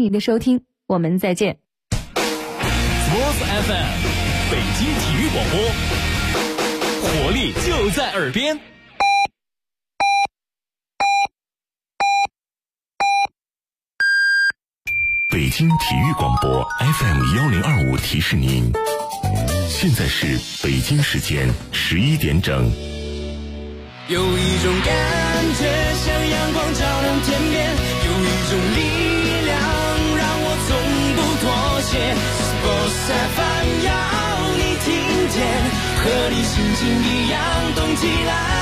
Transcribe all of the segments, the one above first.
您的收听，我们再见。 Sports FM 北京体育广播，活力就在耳边。 北京体育广播 FM1025 提示您，现在是北京时间11点整。 有一种感觉像阳光照亮天边，有一种力量让我从不妥协。Sports FM 要你听见，和你心情一样动起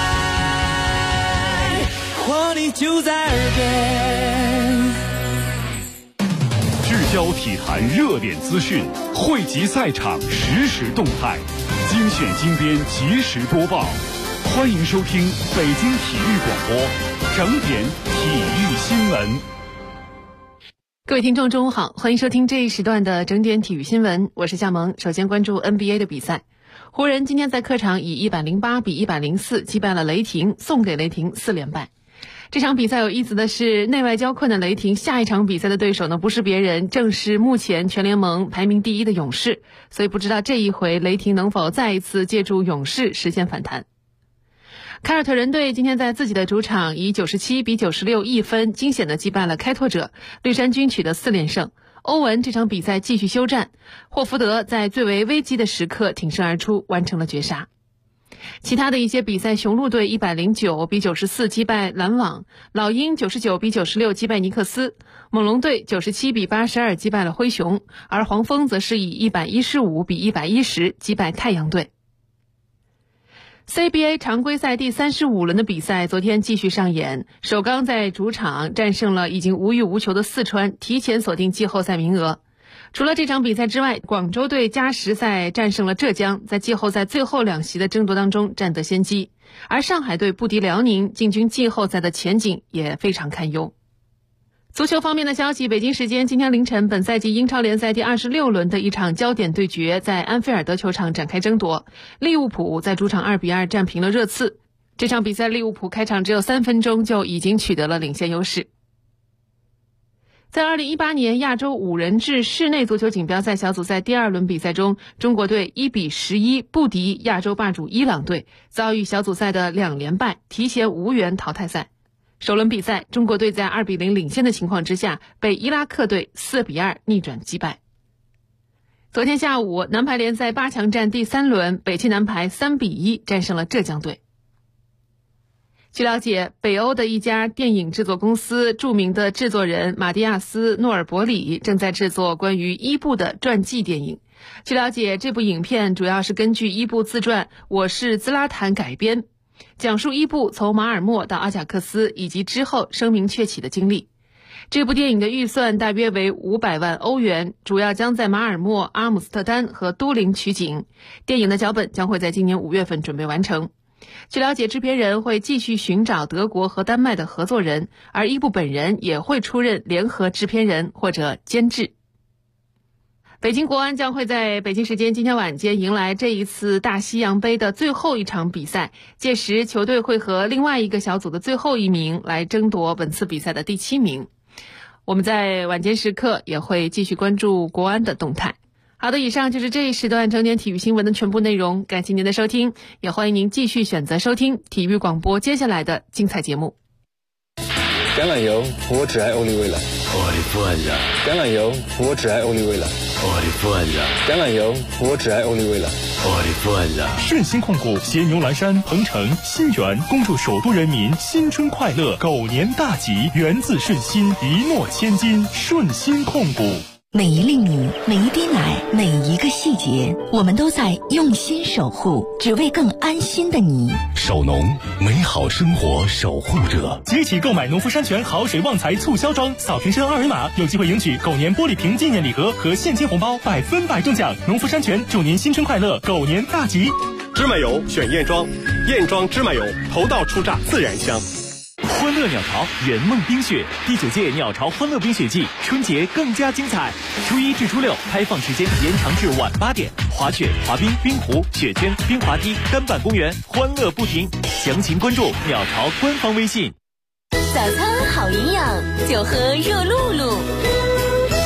来，活力就在耳边。 聚焦体坛热点资讯，汇集赛场实时动态，精选精编及时播报。欢迎收听北京体育广播整点体育新闻。 各位听众中午好，欢迎收听这一时段的整点体育新闻，我是夏萌。首先关注 NBA 的比赛，湖人今天在客场以108比104击败了雷霆，送给雷霆4连败。这场比赛有意思的是，内外交困的雷霆下一场比赛的对手呢，不是别人，正是目前全联盟排名第1的勇士，所以不知道这一回雷霆能否再一次借助勇士实现反弹。凯尔特人队今天在自己的主场以97比96一分惊险地击败了开拓者，绿衫军取得4连胜。欧文这场比赛继续休战，霍福德在最为危机的时刻挺身而出，完成了绝杀。其他的一些比赛，雄鹿队109比94击败篮网，老鹰99比96击败尼克斯，猛龙队97比82击败了灰熊，而黄蜂则是以115比110击败太阳队。CBA 常规赛第35轮的比赛昨天继续上演，首钢在主场战胜了已经无欲无求的四川，提前锁定季后赛名额。除了这场比赛之外，广州队加时赛战胜了浙江，在季后赛最后2席的争夺当中占得先机，而上海队不敌辽宁，进军季后赛的前景也非常堪忧。足球方面的消息，北京时间今天凌晨，本赛季英超联赛第26轮的一场焦点对决在安菲尔德球场展开争夺，利物浦在主场2比2战平了热刺。这场比赛利物浦开场只有3分钟就已经取得了领先优势。在2018年亚洲5人制室内足球锦标赛小组赛第2轮比赛中，中国队1比11不敌亚洲霸主伊朗队，遭遇小组赛的2连败，提前无缘淘汰赛。首轮比赛，中国队在2比0领先的情况之下，被伊拉克队4比2逆转击败。昨天下午，男排联赛8强战第3轮，北汽男排3比1战胜了浙江队。据了解，北欧的一家电影制作公司著名的制作人马蒂亚斯·诺尔伯里正在制作关于伊布的传记电影。据了解，这部影片主要是根据伊布自传《我是兹拉坦》改编，讲述伊布从马尔默到阿贾克斯以及之后声名鹊起的经历。这部电影的预算大约为500万欧元，主要将在马尔默、阿姆斯特丹和都灵取景。电影的脚本将会在今年5月份准备完成。据了解，制片人会继续寻找德国和丹麦的合作人，而伊布本人也会出任联合制片人或者监制。北京国安将会在北京时间今天晚间迎来这一次大西洋杯的最后一场比赛，届时球队会和另外一个小组的最后一名来争夺本次比赛的第7名。我们在晚间时刻也会继续关注国安的动态。好的，以上就是这一时段整点体育新闻的全部内容，感谢您的收听，也欢迎您继续选择收听体育广播接下来的精彩节目。 橄榄油，我只爱欧丽薇了。 我的父呀！ 橄榄油，我只爱欧丽薇了。 我的父呀！ 橄榄油，我只爱欧丽薇了。 我的父呀！ 顺心控股携牛栏山、鹏城、新源恭祝首都人民新春快乐，狗年大吉，源自顺心，一诺千金，顺心控股。 每一粒米，每一滴奶，每一个细节，我们都在用心守护，只为更安心的你。 守农，美好生活守护者。 即起购买农夫山泉好水旺财促销装，扫瓶身2维码，有机会赢取狗年玻璃瓶纪念礼盒和现金红包，100%中奖。农夫山泉祝您新春快乐，狗年大吉。 芝麻油选燕庄，燕庄芝麻油，头道出榨自然香。 欢乐鸟巢圆梦冰雪第9届鸟巢欢乐冰雪季，春节更加精彩。初1至初6开放时间延长至晚8点，滑雪、滑冰、冰壶、雪圈、冰滑梯、单板公园，欢乐不停。详情关注鸟巢官方微信。 早餐好营养，就喝热露露。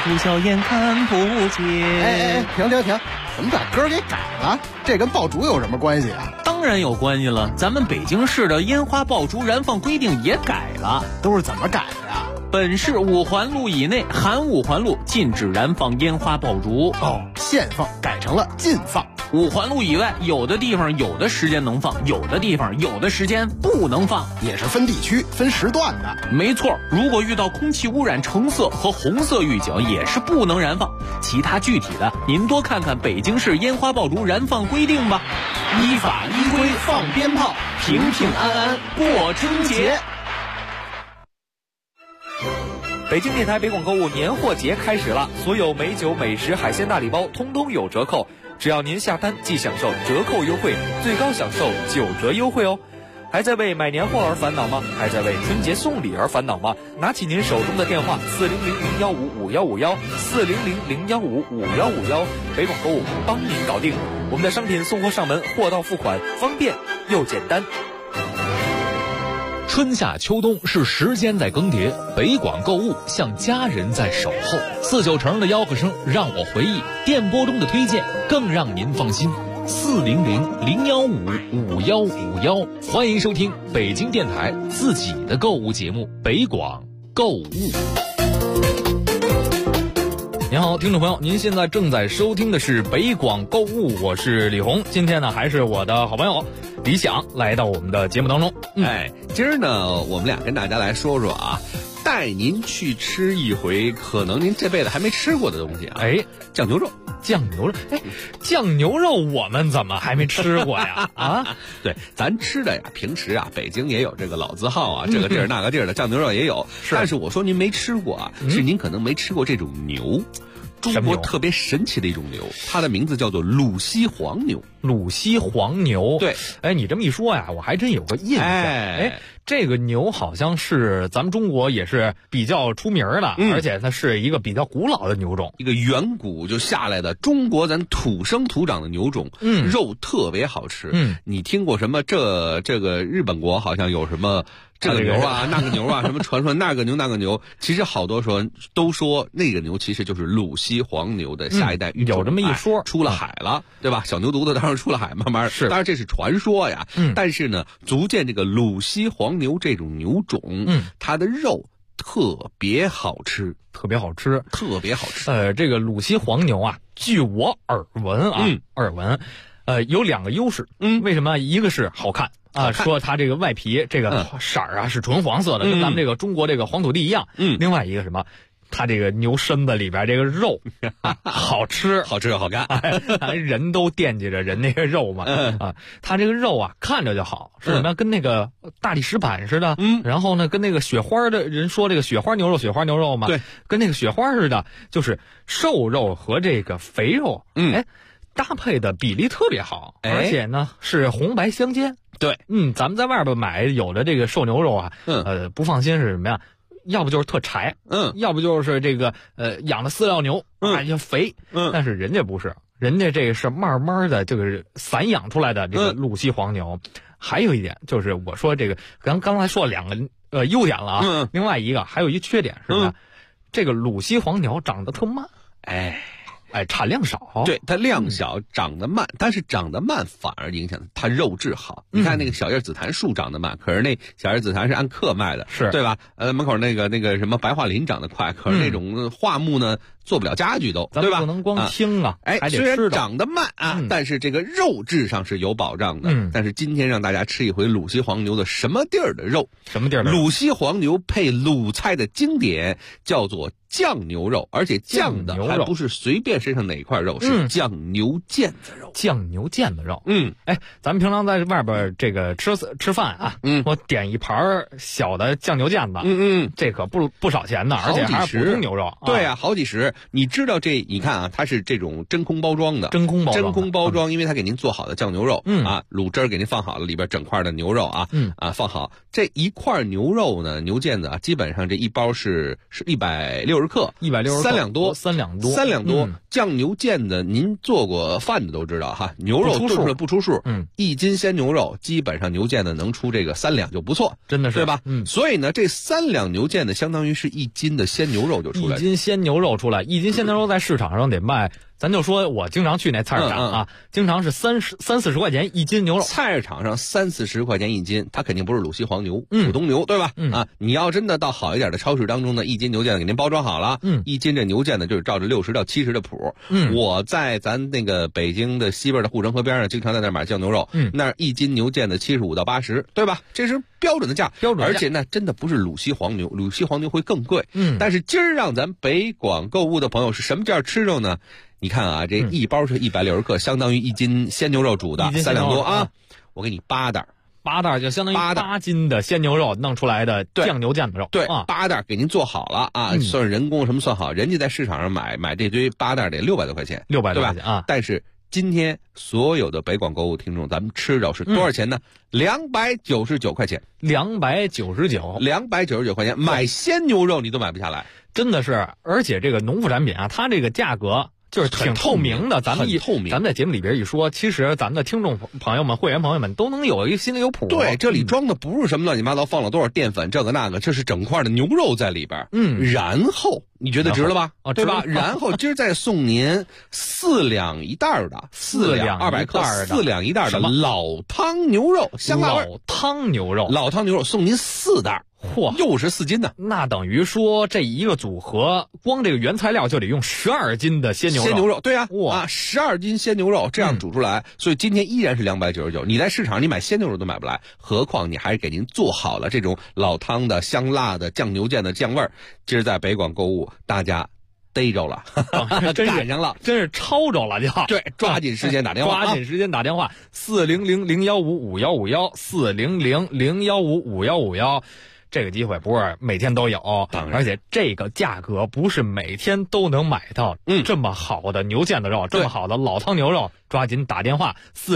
哭笑眼看不见。 哎，停！怎么把歌给改了？这跟爆竹有什么关系啊？ 当然有关系了，咱们北京市的烟花爆竹燃放规定也改了。 都是怎么改的呀？ 本市5环路以内含5环路禁止燃放烟花爆竹。 限放改成了禁放。 5环路以外，有的地方有的时间能放，有的地方有的时间不能放， 也是分地区分时段的。 没错，如果遇到空气污染橙色和红色预警，也是不能燃放。其他具体的，您多看看北京市烟花爆竹燃放规定吧。依法依规放鞭炮，平平安安过春节。 北京电台北广购物年货节开始了，所有美酒、美食、海鲜大礼包通通有折扣，只要您下单即享受折扣优惠，最高享受9折优惠哦。还在为买年货而烦恼吗？还在为春节送礼而烦恼吗？拿起您手中的电话，400-015-5151，400-015-5151，北广购物帮您搞定。我们的商品送货上门，货到付款，方便又简单。 春夏秋冬是时间在更迭，北广购物像家人在守候。49成的吆喝声让我回忆，电波中的推荐更让您放心。400-015-5151，欢迎收听北京电台自己的购物节目《北广购物》。您好，听众朋友，您现在正在收听的是北广购物，我是李红。今天呢，还是我的好朋友李想来到我们的节目当中。 今儿呢，我们俩跟大家来说说啊，带您去吃一回可能您这辈子还没吃过的东西啊。酱牛肉。 酱牛肉我们怎么还没吃过呀？啊， 对，咱吃的呀，平时啊，北京也有这个老字号啊，这个地儿那个地儿的酱牛肉也有。但是我说您没吃过啊，是您可能没吃过这种牛。中国特别神奇的一种牛，它的名字叫做鲁西黄牛。 鲁西黄牛， 对， 你这么一说呀，我还真有个印象。这个牛好像是咱们中国也是比较出名的，而且它是一个比较古老的牛种， 一个远古就下来的中国咱土生土长的牛种，肉特别好吃。你听过什么这个日本国好像有什么这个牛啊那个牛啊，什么传说那个牛，其实好多说都说那个牛其实就是鲁西黄牛的下一代育种， 有这么一说， 出了海了，对吧？小牛犊子当然出了海，慢慢是， 当然这是传说呀。但是呢，足见这个鲁西黄牛这种牛种，它的肉特别好吃。 这个鲁西黄牛啊，据我耳闻，有2个优势。为什么？一个是好看啊，说它这个外皮这个色儿啊是纯黄色的，跟咱们这个中国这个黄土地一样。另外一个什么？它这个牛身子里边这个肉好吃好看， 人都惦记着人那个肉嘛。它这个肉啊看着就好，是什么？跟那个大理石板似的。然后呢，跟那个雪花的人说这个雪花牛肉嘛， 对， 跟那个雪花似的，就是瘦肉和这个肥肉，搭配的比例特别好，而且呢是红白相间。 对， 咱们在外边买有的这个瘦牛肉啊，不放心是什么呀？要不就是特柴，要不就是这个养的饲料牛，就肥，但是人家不是，人家这个是慢慢的这个散养出来的这个鲁西黄牛。还有一点就是我说这个刚才说了2个优点了啊，另外一个还有一缺点是什么？这个鲁西黄牛长得特慢，产量少。 对，它量小，长得慢，但是长得慢反而影响它肉质好。你看那个小叶紫檀树长得慢，可是那小叶紫檀是按克卖的， 是对吧？门口那个什么白桦林长得快，可是那种桦木呢做不了家具都，对吧？ 不能光听啊，还得吃。 虽然长得慢啊，但是这个肉质上是有保障的。但是今天让大家吃一回鲁西黄牛的什么地儿的肉？ 什么地儿的？ 鲁西黄牛配鲁菜的经典叫做酱牛肉，而且酱的还不是随便身上哪块肉，是酱牛腱子肉。 酱牛腱子肉。咱们平常在外边这个吃饭啊，我点一盘小的酱牛腱子，这可不少钱呢，而且还是普通牛肉。 对啊，好几十。你知道你看啊，它是这种真空包装的， 真空包装， 因为它给您做好的酱牛肉，卤汁给您放好了，里边整块的牛肉放好。这一块牛肉呢，牛腱子啊，基本上这一包是160 160克 ，160 3两多 ，3两多 ，3两多。酱牛腱子，您做过饭的都知道哈，牛肉炖出来不出数，1斤鲜牛肉基本上牛腱子能出这个3两就不错， 真的是， 对吧？所以呢，这3两牛腱子相当于是1斤的鲜牛肉就出来了。 1斤鲜牛肉出来，1斤鲜牛肉在市场上得卖。咱就说我经常去那菜市场啊，经常是30-40块钱1斤牛肉。 菜市场上30-40块钱1斤，它肯定不是鲁西黄牛，普通牛，对吧？你要真的到好一点的超市当中呢，1斤牛腱子给您包装好了，1斤这牛腱子就是照着60到70的谱。我在咱那个北京的西边的护城河边上，经常在那买酱牛肉，那1斤牛腱子75到80，对吧？这是标准的价，而且那真的不是鲁西黄牛，鲁西黄牛会更贵。但是今儿让咱北广购物的朋友是什么价吃肉呢？你看啊，这一包是160克，相当于1斤鲜牛肉煮的3两多啊。我给你8袋 ，8袋就相当于8斤的鲜牛肉弄出来的酱牛腱子肉。 对，8袋给您做好了啊，算人工什么算好，人家在市场上买这堆8袋得600多块钱 ，600多块钱啊。 但是今天所有的北广购物听众，咱们吃着是多少钱呢？299块钱，299块钱，买鲜牛肉你都买不下来， 真的是。而且这个农副产品啊，它这个价格就是挺透明的，咱们在节目里边一说，其实咱们的听众朋友们、会员朋友们都能有一个心里有谱。 对，这里装的不是什么乱七八糟，放了多少淀粉，这个那个，这是整块的牛肉在里边。然后你觉得值了吧？对吧？然后今儿再送您4两一袋的，4两200克，4两一袋的老汤牛肉，香辣味。 老汤牛肉送您4袋。嚯，又是4斤呢！ 那等于说这一个组合，光这个原材料就得用12斤的鲜牛肉。 对啊，12斤鲜牛肉这样煮出来，所以今天依然是299。你在市场你买鲜牛肉都买不来，何况你还是给您做好了这种老汤的、香辣的、酱牛腱的酱味儿。今儿在北广购物，大家逮着了，赶上了， 真是抄着了就。 对，抓紧时间打电话 ，400-015-5151，400-015-5151。这个机会不是每天都有，而且这个价格不是每天都能买到这么好的牛腱子肉，这么好的老汤牛肉，抓紧打电话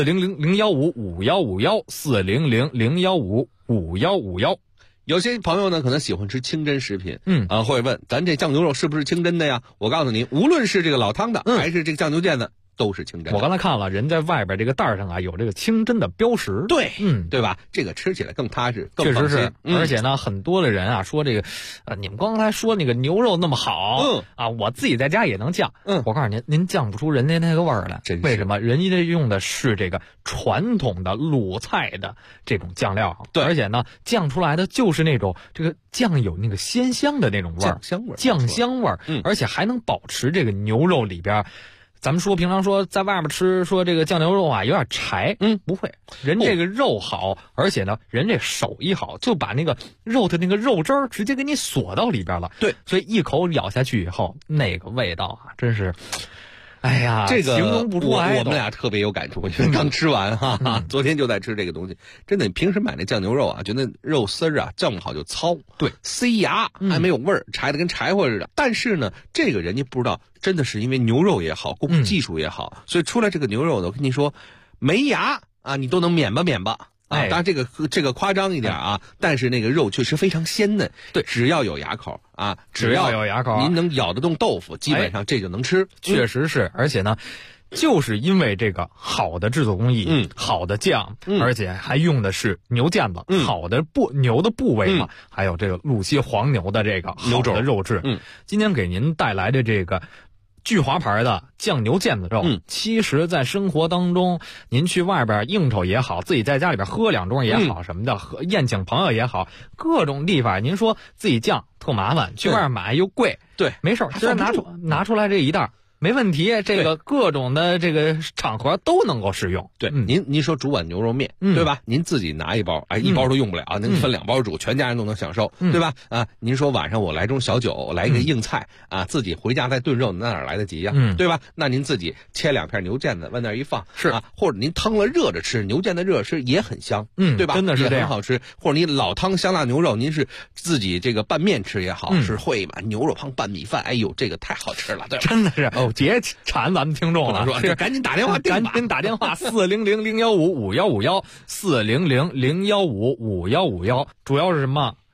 400-015-5151，400-015-5151。 有些朋友呢可能喜欢吃清真食品，会问咱这酱牛肉是不是清真的呀？我告诉您，无论是这个老汤的，还是这个酱牛腱子，都是清真的。 我刚才看了，人在外边这个袋上啊有这个清真的标识。 对，对吧？这个吃起来更踏实，更确放心。 实是。而且呢，很多的人啊说这个，你们刚才说那个牛肉那么好，我自己在家也能酱。我告诉您酱不出人家那个味儿来。为什么？人家用的是这个传统的鲁菜的这种酱料，对，而且呢，酱出来的就是那种这个酱有那个鲜香的那种味儿，酱香味儿，而且还能保持这个牛肉里边。咱们说平常说在外面吃说这个酱牛肉啊有点柴，不会，人这个肉好，而且呢人这手艺好，就把那个肉的那个肉汁儿直接给你锁到里边了。对，所以一口咬下去以后，那个味道啊，真是，哎呀， 这个形容不出来。 我们俩特别有感触，因为刚吃完哈，昨天就在吃这个东西，真的，平时买那酱牛肉啊，觉得肉丝儿啊酱不好就糙，对，塞牙，还没有味儿，柴的跟柴火似的。但是呢，这个人家不知道。真的是因为牛肉也好，工艺技术也好，所以出来这个牛肉的，我跟你说，没牙啊，你都能免吧。当然这个夸张一点啊，但是那个肉确实非常鲜嫩。对，只要有牙口啊， 只要有牙口， 您能咬得动豆腐，基本上这就能吃。 确实是，而且呢。就是因为这个好的制作工艺，好的酱，而且还用的是牛腱子，好的牛的部位嘛，还有这个鲁西黄牛的这个好的肉质。今天给您带来的这个聚华牌的酱牛腱子肉，其实在生活当中，您去外边应酬也好，自己在家里边喝2盅也好，什么的，宴请朋友也好，各种地方，您说自己酱特麻烦，去外边买又贵， 对， 没事，直接拿出来这一袋。没问题，这个各种的这个场合都能够使用。 对，您说煮碗牛肉面，对吧？您自己拿一包，一包都用不了，您分2包煮，全家人都能享受，对吧？您说晚上我来盅小酒，来一个硬菜啊，自己回家再炖肉，那哪来得及呀？对吧？那您自己切2片牛腱子，往那一放，是啊，或者您腾了热着吃，牛腱子热吃也很香，对吧？ 真的是这样， 很好吃。或者你老汤香辣牛肉，您是自己这个拌面吃也好，是烩嘛牛肉汤拌米饭，哎呦，这个太好吃了，对吧？ 真的是别馋咱们听众了， 说赶紧打电话赶紧打电话400-015-5151，400-015-5151，主要是什么？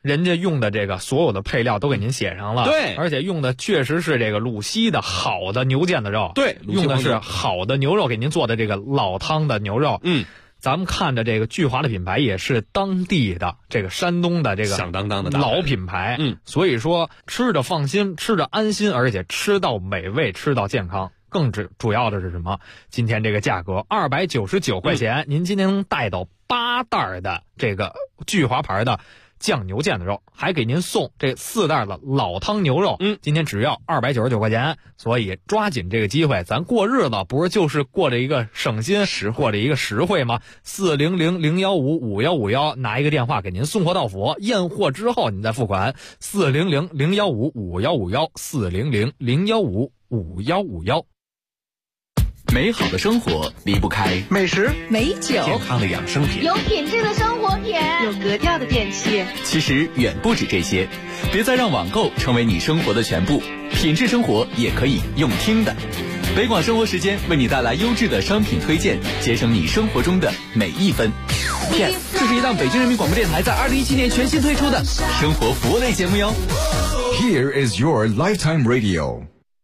人家用的这个所有的配料都给您写上了， 对， 而且用的确实是这个鲁西的好的牛腱子肉， 对， 用的是好的牛肉给您做的这个老汤的牛肉，咱们看的这个聚华的品牌也是当地的这个山东的这个响当当的老品牌，所以说吃着放心，吃着安心，而且吃到美味，吃到健康。更主要的是什么？今天这个价格299块钱，您今天能带到8袋的这个聚华牌的酱牛腱子肉，还给您送这4袋的老汤牛肉，今天只要299块钱，所以抓紧这个机会，咱过日子不是就是过着一个省心过着一个实惠吗？400-015-5151，拿一个电话给您送货到府，验货之后您再付款，400-015-5151，400-015-5151。 美好的生活离不开美食、 美酒、 健康的养生品、 有品质的生活品、 有格调的电器。 其实远不止这些，别再让网购成为你生活的全部，品质生活也可以用听的。北广生活时间为你带来优质的商品推荐，节省你生活中的每一分。 Yes， 这是一档北京人民广播电台在2017年全新推出的生活服务类节目哟。 Here is your lifetime radio。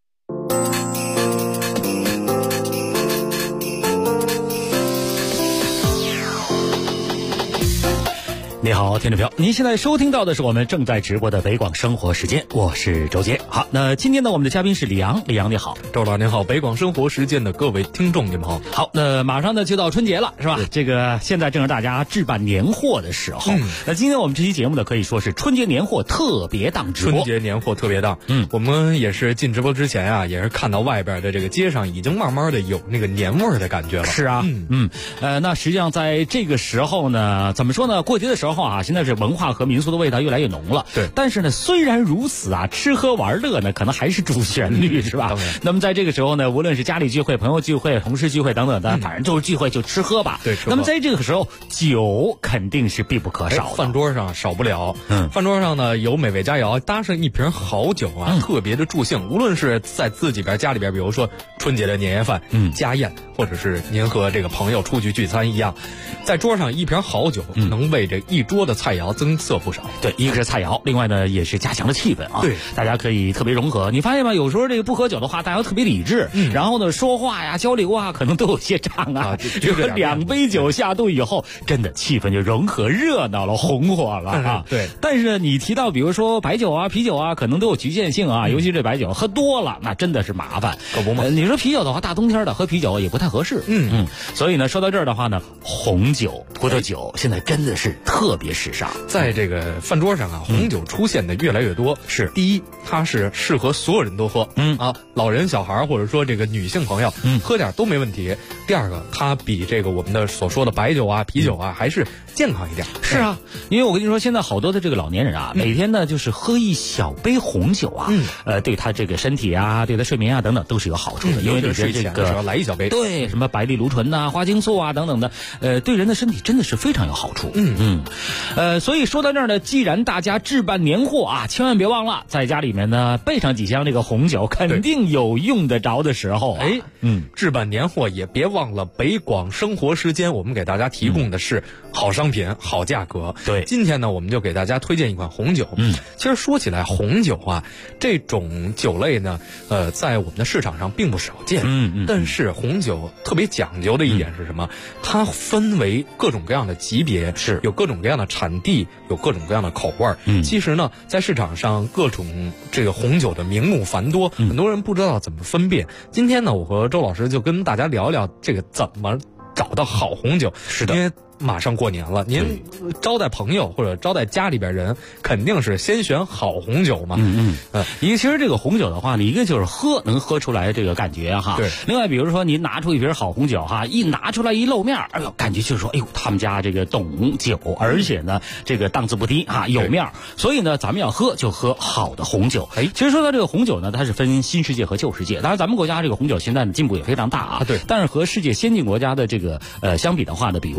你好，听众朋友，您现在收听到的是我们正在直播的北广生活时间，我是周杰。好，那今天呢，我们的嘉宾是李阳，李阳你好。 周老您好，北广生活时间的各位听众你们好。 好，那马上呢就到春节了，是吧？这个现在正是大家置办年货的时候。那今天我们这期节目呢，可以说是春节年货特别档直播。 春节年货特别档，我们也是进直播之前啊，也是看到外边的这个街上已经慢慢的有那个年味儿的感觉了。 是啊，那实际上在这个时候呢，怎么说呢？过节的时候啊，现在是文化和民俗的味道越来越浓了。 对， 但是呢，虽然如此啊，吃喝玩乐呢，可能还是主旋律，是吧？那么在这个时候呢，无论是家里聚会、朋友聚会、同事聚会等等的，反正就是聚会就吃喝吧。 对。 那么在这个时候，酒肯定是必不可少的。 饭桌上少不了。饭桌上呢有美味佳肴，搭上一瓶好酒啊，特别的助兴。无论是在自己家里边，比如说春节的年夜饭、家宴，或者是您和这个朋友出去聚餐一样，在桌上一瓶好酒，能为这一桌的菜肴增色不少。 对，一个是菜肴，另外呢也是加强了气氛啊。 对， 大家可以特别融合。你发现吗？有时候这个不喝酒的话，大家特别理智，然后呢说话呀、交流啊，可能都有些障碍。这个2杯酒下肚以后，真的气氛就融合热闹了、红火了啊。 对。 但是你提到比如说白酒啊、啤酒啊，可能都有局限性啊，尤其这白酒喝多了，那真的是麻烦。 可不嘛。 你说啤酒的话，大冬天的喝啤酒也不太合适。所以呢，说到这儿的话呢，红酒、葡萄酒现在真的是特别时尚。 在这个饭桌上啊，红酒出现的越来越多。 是， 第一，它是适合所有人都喝，老人、小孩或者说这个女性朋友，喝点都没问题。第二个，它比这个我们的所说的白酒啊、啤酒啊还是健康一点。 是啊，因为我跟你说，现在好多的这个老年人啊，每天呢就是喝一小杯红酒啊，对他这个身体啊、对他睡眠啊等等都是有好处的。因为里边这个来一小杯， 对，什么百利芦醇呐、花青素啊等等的，对人的身体真的是非常有好处。所以说到这儿呢，既然大家置办年货啊，千万别忘了在家里面呢备上几箱这个红酒，肯定有用得着的时候啊。 置办年货也别忘了北广生活时间，我们给大家提供的是好商品、好价格。 对， 今天呢，我们就给大家推荐一款红酒。其实说起来，红酒啊这种酒类呢，在我们的市场上并不少见。但是红酒特别讲究的一点是什么？它分为各种各样的级别， 是有各种各样的产地，有各种各样的口味。其实呢，在市场上各种这个红酒的名目繁多，很多人不知道怎么分辨。今天呢，我和周老师就跟大家聊聊这个怎么找到好红酒。 是的， 因为马上过年了，您招待朋友或者招待家里边人，肯定是先选好红酒嘛。 其实这个红酒的话呢，一个就是能喝出来这个感觉哈。 对。 另外，比如说您拿出一瓶好红酒哈，一拿出来一露面，哎呦，感觉就是说，哎呦，他们家这个懂酒，而且呢，这个档次不低啊，有面。所以呢，咱们要喝就喝好的红酒。其实说到这个红酒呢，它是分新世界和旧世界。当然，咱们国家这个红酒现在的进步也非常大啊。 对。 但是和世界先进国家的这个相比的话呢，比如说这个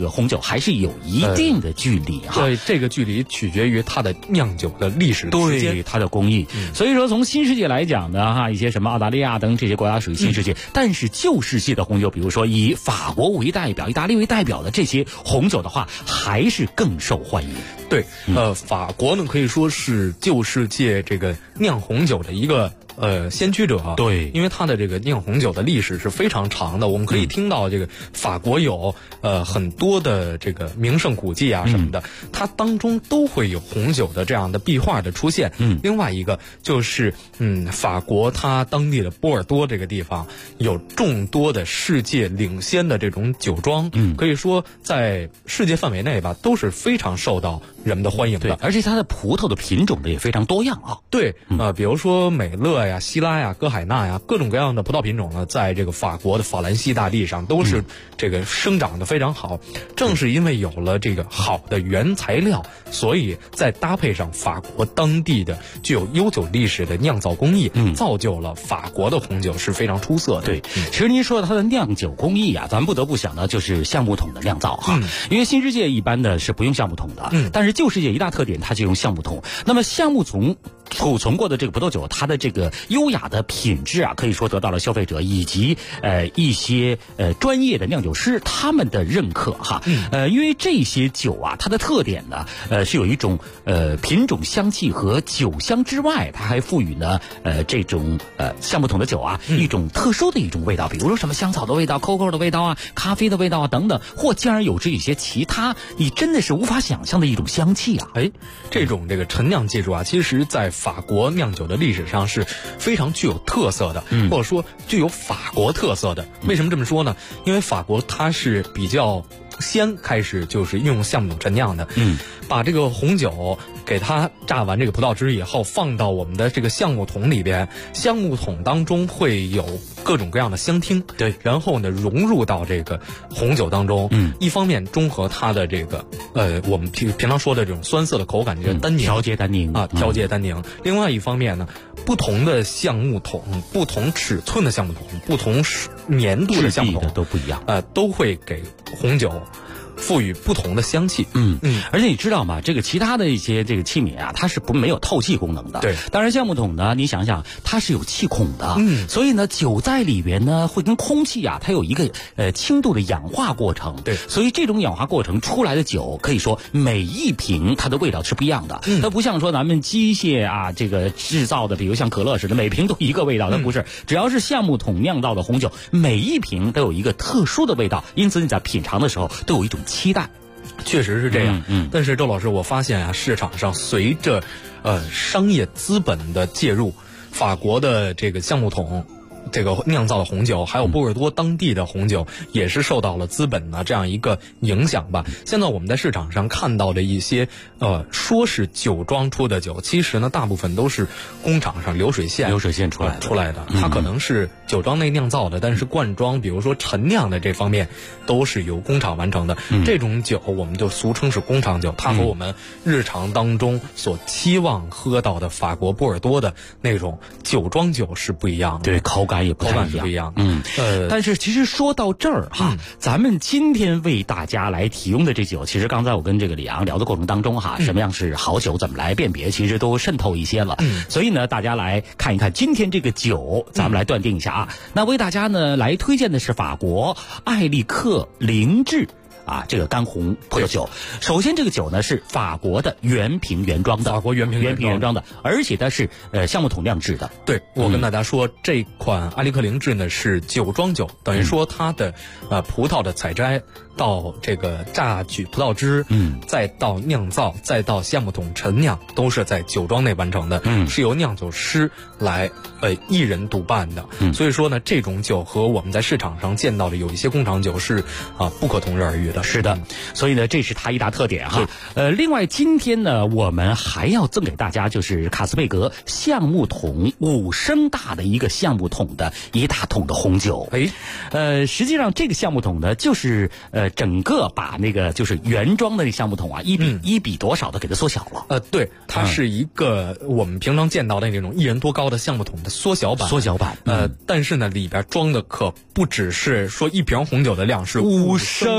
个红酒还是有一定的距离哈。 对，这个距离取决于它的酿酒的历史时间， 对它的工艺。所以说从新世界来讲呢，哈，一些什么澳大利亚等这些国家属于新世界，但是旧世界的红酒，比如说以法国为代表、意大利为代表的这些红酒的话，还是更受欢迎。 对，法国呢可以说是旧世界这个酿红酒的一个先驱者。 对， 因为它的这个酿红酒的历史是非常长的，我们可以听到这个法国有很多的这个名胜古迹啊什么的，它当中都会有红酒的这样的壁画的出现。另外一个就是法国它当地的波尔多这个地方有众多的世界领先的这种酒庄，可以说在世界范围内吧都是非常受到人们的欢迎的。 对，而且它的葡萄的品种呢也非常多样啊。 对，比如说美乐呀、希拉呀、歌海纳呀，各种各样的葡萄品种呢，在这个法国的法兰西大地上都是这个生长的非常好。正是因为有了这个好的原材料，所以再搭配上法国当地的具有悠久历史的酿造工艺，造就了法国的红酒是非常出色的。 对，其实您说到它的酿酒工艺啊，咱们不得不想到就是橡木桶的酿造哈。因为新世界一般的是不用橡木桶的，但是旧世界一大特点它就用橡木桶。那么橡木桶储存过的这个葡萄酒，它的这个优雅的品质啊，可以说得到了消费者以及一些专业的酿酒师他们的认可哈。因为这些酒啊，它的特点呢，是有一种品种香气和酒香之外，它还赋予呢这种橡木桶的酒啊一种特殊的一种味道，比如说什么香草的味道、cocoa 的味道啊、咖啡的味道啊等等，或进而有之一些其他你真的是无法想象的一种香气啊。 这种这个陈酿技术啊，其实在法国酿酒的历史上是非常具有特色的，或者说具有法国特色的。为什么这么说呢？因为法国它是比较先开始就是用橡木桶陈酿的，把这个红酒给它榨完这个葡萄汁以后，放到我们的这个橡木桶里边，橡木桶当中会有各种各样的香烃， 对， 然后呢融入到这个红酒当中，一方面中和它的这个我们平常说的这种酸涩的口感，这个单宁， 调节单宁啊，调节单宁。另外一方面呢，不同的橡木桶、不同尺寸的橡木桶、不同粘度的橡木桶都不一样， 都会给红酒赋予不同的香气。 而且你知道吗？这个其他的一些这个器皿啊，它是没有透气功能的。 对， 当然橡木桶呢，你想想它是有气孔的，所以呢，酒在里边呢会跟空气啊，它有一个轻度的氧化过程。 对， 所以这种氧化过程出来的酒，可以说每一瓶它的味道是不一样的。它不像说咱们机械啊这个制造的，比如像可乐似的，每瓶都一个味道，它不是。只要是橡木桶酿造的红酒，每一瓶都有一个特殊的味道，因此你在品尝的时候都有一种期待。 确实是这样，但是周老师，我发现啊，市场上随着商业资本的介入，法国的这个橡木桶这个酿造的红酒，还有波尔多当地的红酒，也是受到了资本的这样一个影响吧。现在我们在市场上看到的一些说是酒庄出的酒，其实呢大部分都是工厂上流水线出来的，它可能是酒庄内酿造的，但是灌装比如说陈酿的这方面都是由工厂完成的。这种酒我们就俗称是工厂酒，它和我们日常当中所期望喝到的法国波尔多的那种酒庄酒是不一样的。 对，口感也不太一样。 但是其实说到这儿哈，咱们今天为大家来提供的这酒，其实刚才我跟这个李昂聊的过程当中哈，什么样是好酒，怎么来辨别，其实都渗透一些了。所以呢，大家来看一看今天这个酒，咱们来断定一下啊。那为大家呢来推荐的是法国艾利克灵智这个干红葡萄酒。首先这个酒呢是法国的原瓶原装的，而且它是橡木桶酿制的。 对，我跟大家说，这款艾利克灵智呢是酒庄酒，等于说它的葡萄的采摘到这个榨取葡萄汁，再到酿造，再到橡木桶陈酿，都是在酒庄内完成的，是由酿酒师来一人独办的。所以说呢，这种酒和我们在市场上见到的有一些工厂酒是不可同日而语的。 是的，所以呢，这是它一大特点哈。另外今天呢，我们还要赠给大家就是卡斯贝格橡木桶5升大的一个橡木桶的一大桶的红酒。实际上这个橡木桶呢，就是整个把那个就是原装的那橡木桶1比多少的给它缩小了。 对，它是一个我们平常见到的那种1人多高的橡木桶的缩小版。但是呢，里边装的可不只是说一瓶红酒的量是 5升啊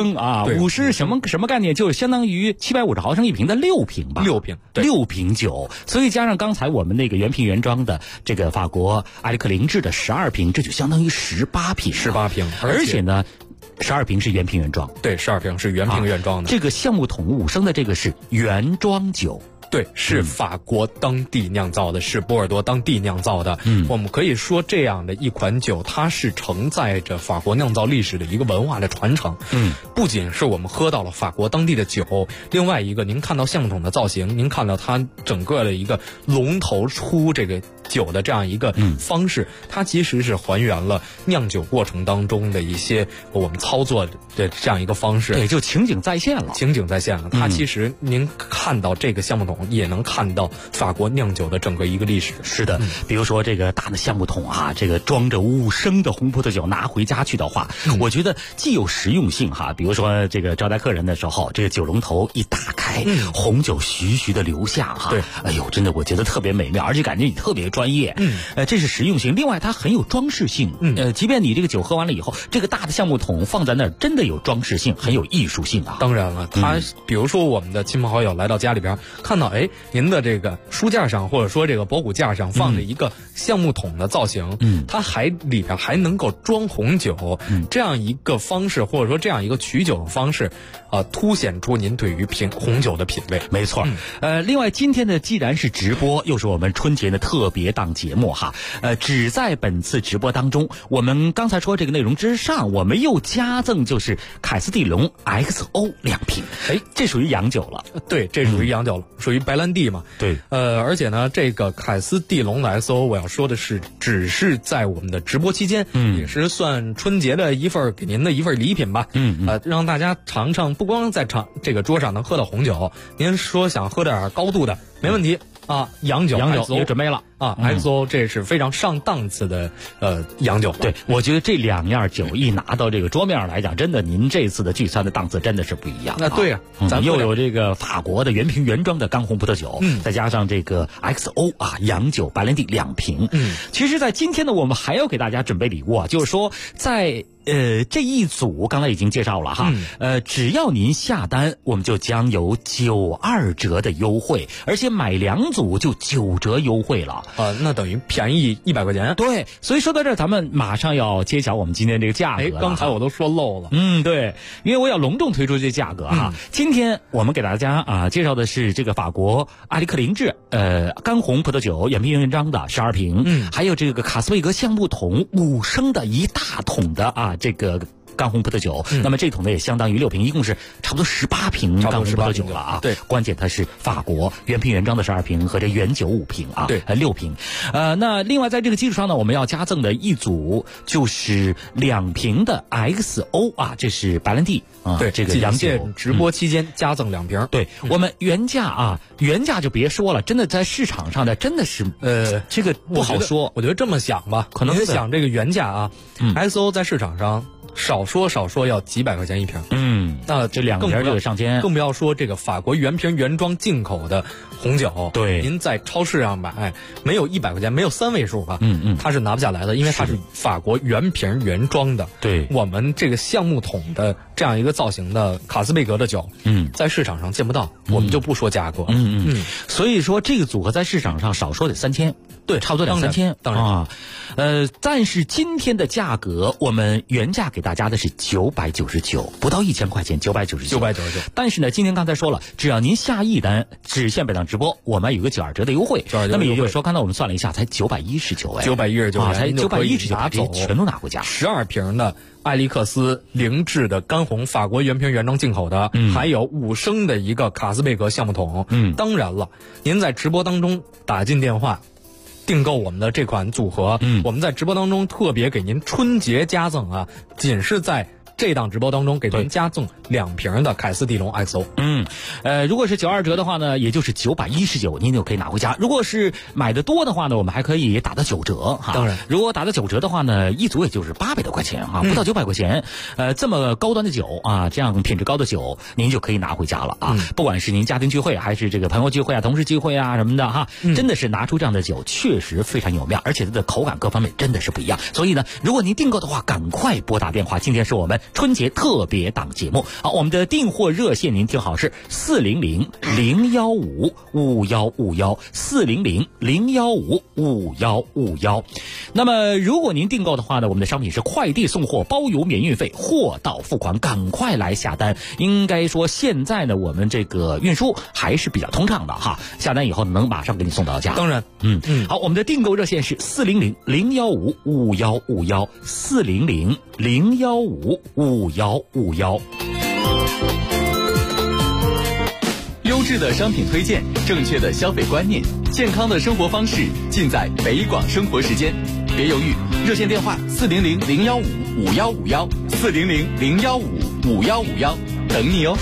五是什么概念？就是相当于750毫升一瓶的6瓶吧 ，6瓶 ，6瓶酒。所以加上刚才我们那个原瓶原装的这个法国艾利克灵智的12瓶，这就相当于18瓶 ，18瓶， 而且呢，12瓶是原瓶原装， 对，12瓶是原瓶原装的。 这个橡木桶5升的这个是原装酒。 对，是法国当地酿造的，是波尔多当地酿造的。我们可以说这样的一款酒，它是承载着法国酿造历史的一个文化的传承。不仅是我们喝到了法国当地的酒，另外一个，您看到橡木桶的造型，您看到它整个的一个龙头出这个酒的这样一个方式，它其实是还原了酿酒过程当中的一些我们操作的这样一个方式。 对，就情景再现了。 情景再现了。它其实您看到这个橡木桶，也能看到法国酿酒的整个一个历史。 是的，比如说这个大的橡木桶啊，这个装着5升的红葡萄酒拿回家去的话，我觉得既有实用性哈，比如说这个招待客人的时候，这个酒龙头一打开，红酒徐徐的流下哈， 对， 哎呦，真的我觉得特别美妙，而且感觉你特别专业。这是实用性。另外它很有装饰性。即便你这个酒喝完了以后，这个大的橡木桶放在那儿，真的有装饰性，很有艺术性啊。 当然了，它比如说我们的亲朋好友来到家里边，看到您的这个书架上或者说这个博古架上放着一个橡木桶的造型，它里边还能够装红酒，这样一个方式或者说这样一个取酒的方式，凸显出您对于红酒的品味。 没错。另外今天的既然是直播，又是我们春节的特别档节目哈，只在本次直播当中，我们刚才说这个内容之上，我们又加赠就是凯斯蒂龙 XO 2瓶。这属于洋酒了。 对，这属于洋酒了，属于白兰地嘛。 对。 而且呢，这个凯斯蒂龙的 XO， 我要说的是，只是在我们的直播期间，也是算春节的给您的一份礼品吧。让大家尝尝，不光在这个桌上能喝到红酒，您说想喝点高度的，没问题。洋酒也准备了 XO 这是非常上档次的洋酒。 对，我觉得这2样酒一拿到这个桌面上来讲，真的您这次的聚餐的档次真的是不一样。 那对啊，咱又有这个法国的原瓶原装的干红葡萄酒，再加上这个 XO 洋酒白兰地2瓶。其实在今天呢，我们还要给大家准备礼物啊，就是说在这一组刚才已经介绍了哈，只要您下单，我们就将有92折的优惠，而且买2组就9折优惠了那等于便宜100块钱。 对，所以说到这儿，咱们马上要揭晓我们今天这个价格。 刚才我都说漏了。 对，因为我要隆重推出这价格哈。今天我们给大家介绍的是这个法国阿利克灵智干红葡萄酒原瓶原装的12瓶，还有这个卡斯贝格橡木桶5升的一大桶的这个干红葡萄酒，那么这桶呢也相当于6瓶，一共是差不多18瓶干红葡萄酒了啊。 对， 关键它是法国原瓶原装的12瓶和这原酒5瓶啊， 对 ，6瓶。那另外在这个基础上呢，我们要加赠的一组就是2瓶的 XO 这是白兰地对， 这个洋酒。 直播期间加赠2瓶。 对，我们原价就别说了，真的在市场上的真的是这个不好说。 我觉得这么想吧，可能想这个原价XO 在市场上少说要几百块钱一瓶。那这2瓶就得上千， 更不要说这个法国原瓶原装进口的红酒。 对， 您在超市上买没有100块钱，没有3位数吧？它是拿不下来的，因为它是法国原瓶原装的。 对， 我们这个橡木桶的这样一个造型的卡斯贝格的酒，在市场上见不到，我们就不说价格。 所以说这个组合在市场上少说得3000。对，差不多2-3千。 当然但是今天的价格，我们原价给大家的是999，不到1000块钱，999。但是呢，今天刚才说了，只要您下一单，只限本档直播，我们有个92折的优惠。那么也就是说，刚才我们算了一下，才919。 919 才919，全都拿回家。 12瓶的艾利克斯灵智的干红法国原瓶原装进口的，还有5升的一个卡斯贝格橡木桶。当然了，您在直播当中打进电话订购我们的这款组合，我们在直播当中特别给您春节加赠仅是在这档直播当中给您加赠2瓶的凯斯蒂龙 XO。 如果是92折的话呢，也就是919，您就可以拿回家。如果是买的多的话呢，我们还可以打到9折哈。 当然， 如果打到9折的话呢，一组也就是800多块钱不到900块钱。这么高端的酒这样品质高的酒，您就可以拿回家了不管是您家庭聚会还是这个朋友聚会同事聚会什么的真的是拿出这样的酒，确实非常有面，而且它的口感各方面真的是不一样。所以呢，如果您订购的话，赶快拨打电话。今天是我们春节特别档节目。好，我们的订货热线您听好是400-015-5151，400-015-5151。那么如果您订购的话呢，我们的商品是快递送货，包邮免运费，货到付款，赶快来下单。应该说现在呢，我们这个运输还是比较通畅的哈，下单以后能马上给你送到家。 当然， 好，我们的订购热线是400-015-5151，400-015-5151。 优质的商品推荐，正确的消费观念，健康的生活方式，尽在北广生活时间。别犹豫，热线电话400-015-5151，400-015-5151，等你哦。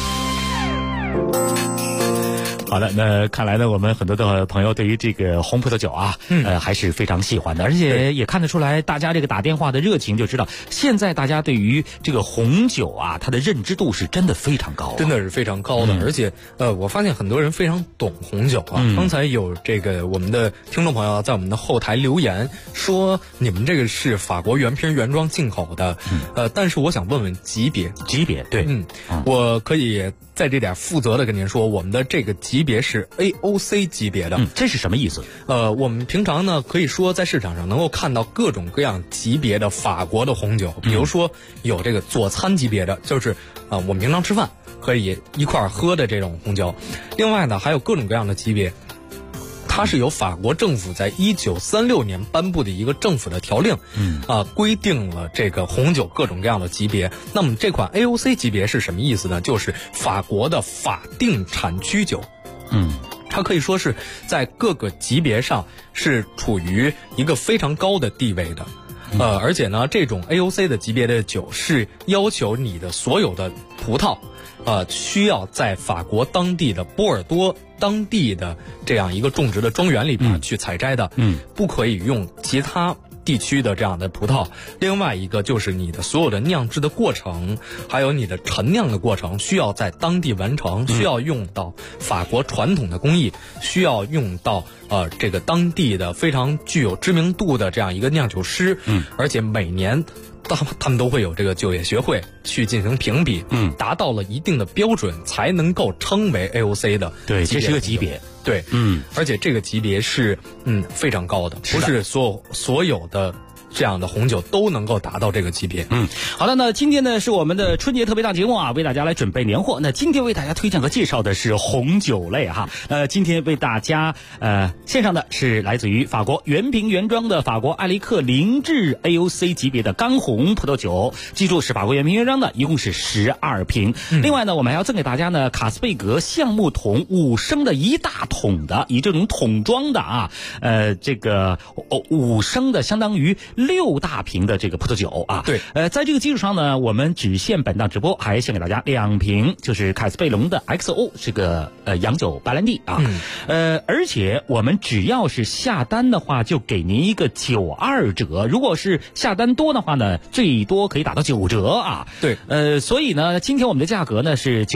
好的，那看来呢，我们很多的朋友对于这个红葡萄酒啊，还是非常喜欢的，而且也看得出来，大家这个打电话的热情就知道，现在大家对于这个红酒啊，它的认知度是真的非常高， 真的是非常高的。而且，我发现很多人非常懂红酒啊。刚才有这个我们的听众朋友在我们的后台留言说，你们这个是法国原瓶原装进口的，但是我想问问级别， 对， 我可以在这点负责的跟您说，我们的这个级别是 AOC 级别的。 这是什么意思？ 我们平常呢可以说在市场上能够看到各种各样级别的法国的红酒，比如说有这个佐餐级别的，就是我们平常吃饭可以一块儿喝的这种红酒。另外呢还有各种各样的级别，它是由法国政府在1936年颁布的一个政府的条令，规定了这个红酒各种各样的级别。那么这款 AOC 级别是什么意思呢？就是法国的法定产区酒。它可以说是在各个级别上是处于一个非常高的地位的。而且呢，这种 AOC 的级别的酒是要求你的所有的葡萄，需要在法国当地的波尔多当地的这样一个种植的庄园里边去采摘的，不可以用其他地区的这样的葡萄。另外一个就是你的所有的酿制的过程，还有你的陈酿的过程需要在当地完成，需要用到法国传统的工艺，需要用到这个当地的非常具有知名度的这样一个酿酒师，而且每年他们都会有这个酒业学会去进行评比，达到了一定的标准才能够称为 AOC 的。 对，这是个级别。 对，而且这个级别是非常高的，不是所有的这样的红酒都能够达到这个级别。 好的，那今天呢是我们的春节特别大节目啊，为大家来准备年货。那今天为大家推荐和介绍的是红酒类哈。今天为大家献上的是来自于法国原瓶原装的法国艾利克灵智 AOC 级别的干红葡萄酒，记住是法国原瓶原装的，一共是12瓶。另外呢，我们还要赠给大家呢卡斯贝格橡木桶5升的一大桶的，以这种桶装的啊，这个5升的相当于6大瓶的这个葡萄酒啊。 对， 在这个基础上呢，我们只限本档直播，还献给大家2瓶，就是凯斯贝龙的 XO 这个洋酒白兰地啊。而且我们只要是下单的话，就给您一个92折，如果是下单多的话呢，最多可以打到9折啊。 对， 所以呢，今天我们的价格呢是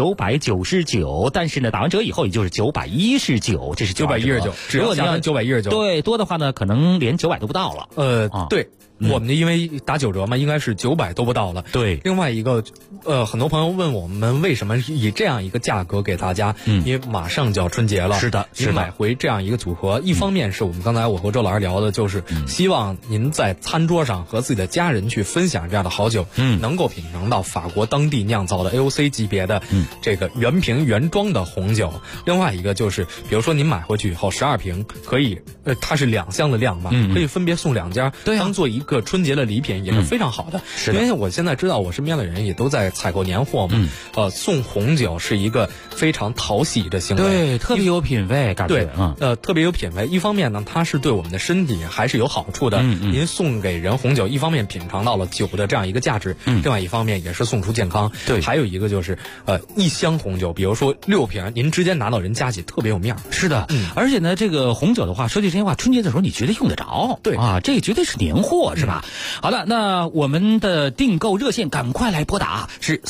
999，但是呢，打完折以后也就是919，这是 919，只要下单919。 对，多的话呢，可能连900都不到了。 对。我们因为打9折嘛，应该是900都不到了。 对， 另外一个，很多朋友问我们为什么以这样一个价格给大家，因为马上就要春节了。 是的， 您买回这样一个组合，一方面是我们刚才我和周老师聊的，就是希望您在餐桌上和自己的家人去分享这样的好酒，能够品尝到法国当地酿造的 AOC 级别的这个原瓶原装的红酒。另外一个就是，比如说您买回去以后12瓶，可以，它是2箱的量嘛，可以分别送2家，当做一个春节的礼品也是非常好的。因为我现在知道我身边的人也都在采购年货嘛，送红酒是一个非常讨喜的行为， 对，特别有品位，感觉特别有品位。一方面呢，它是对我们的身体还是有好处的。您送给人红酒，一方面品尝到了酒的这样一个价值，另外一方面也是送出健康。 对， 还有一个就是一箱红酒，比如说6瓶，您直接拿到人家去，特别有面儿。 是的，而且呢，这个红酒的话，说句真话，春节的时候你绝对用得着。 对啊，这绝对是年货，是吧？好的，那我们的订购热线赶快来拨打，是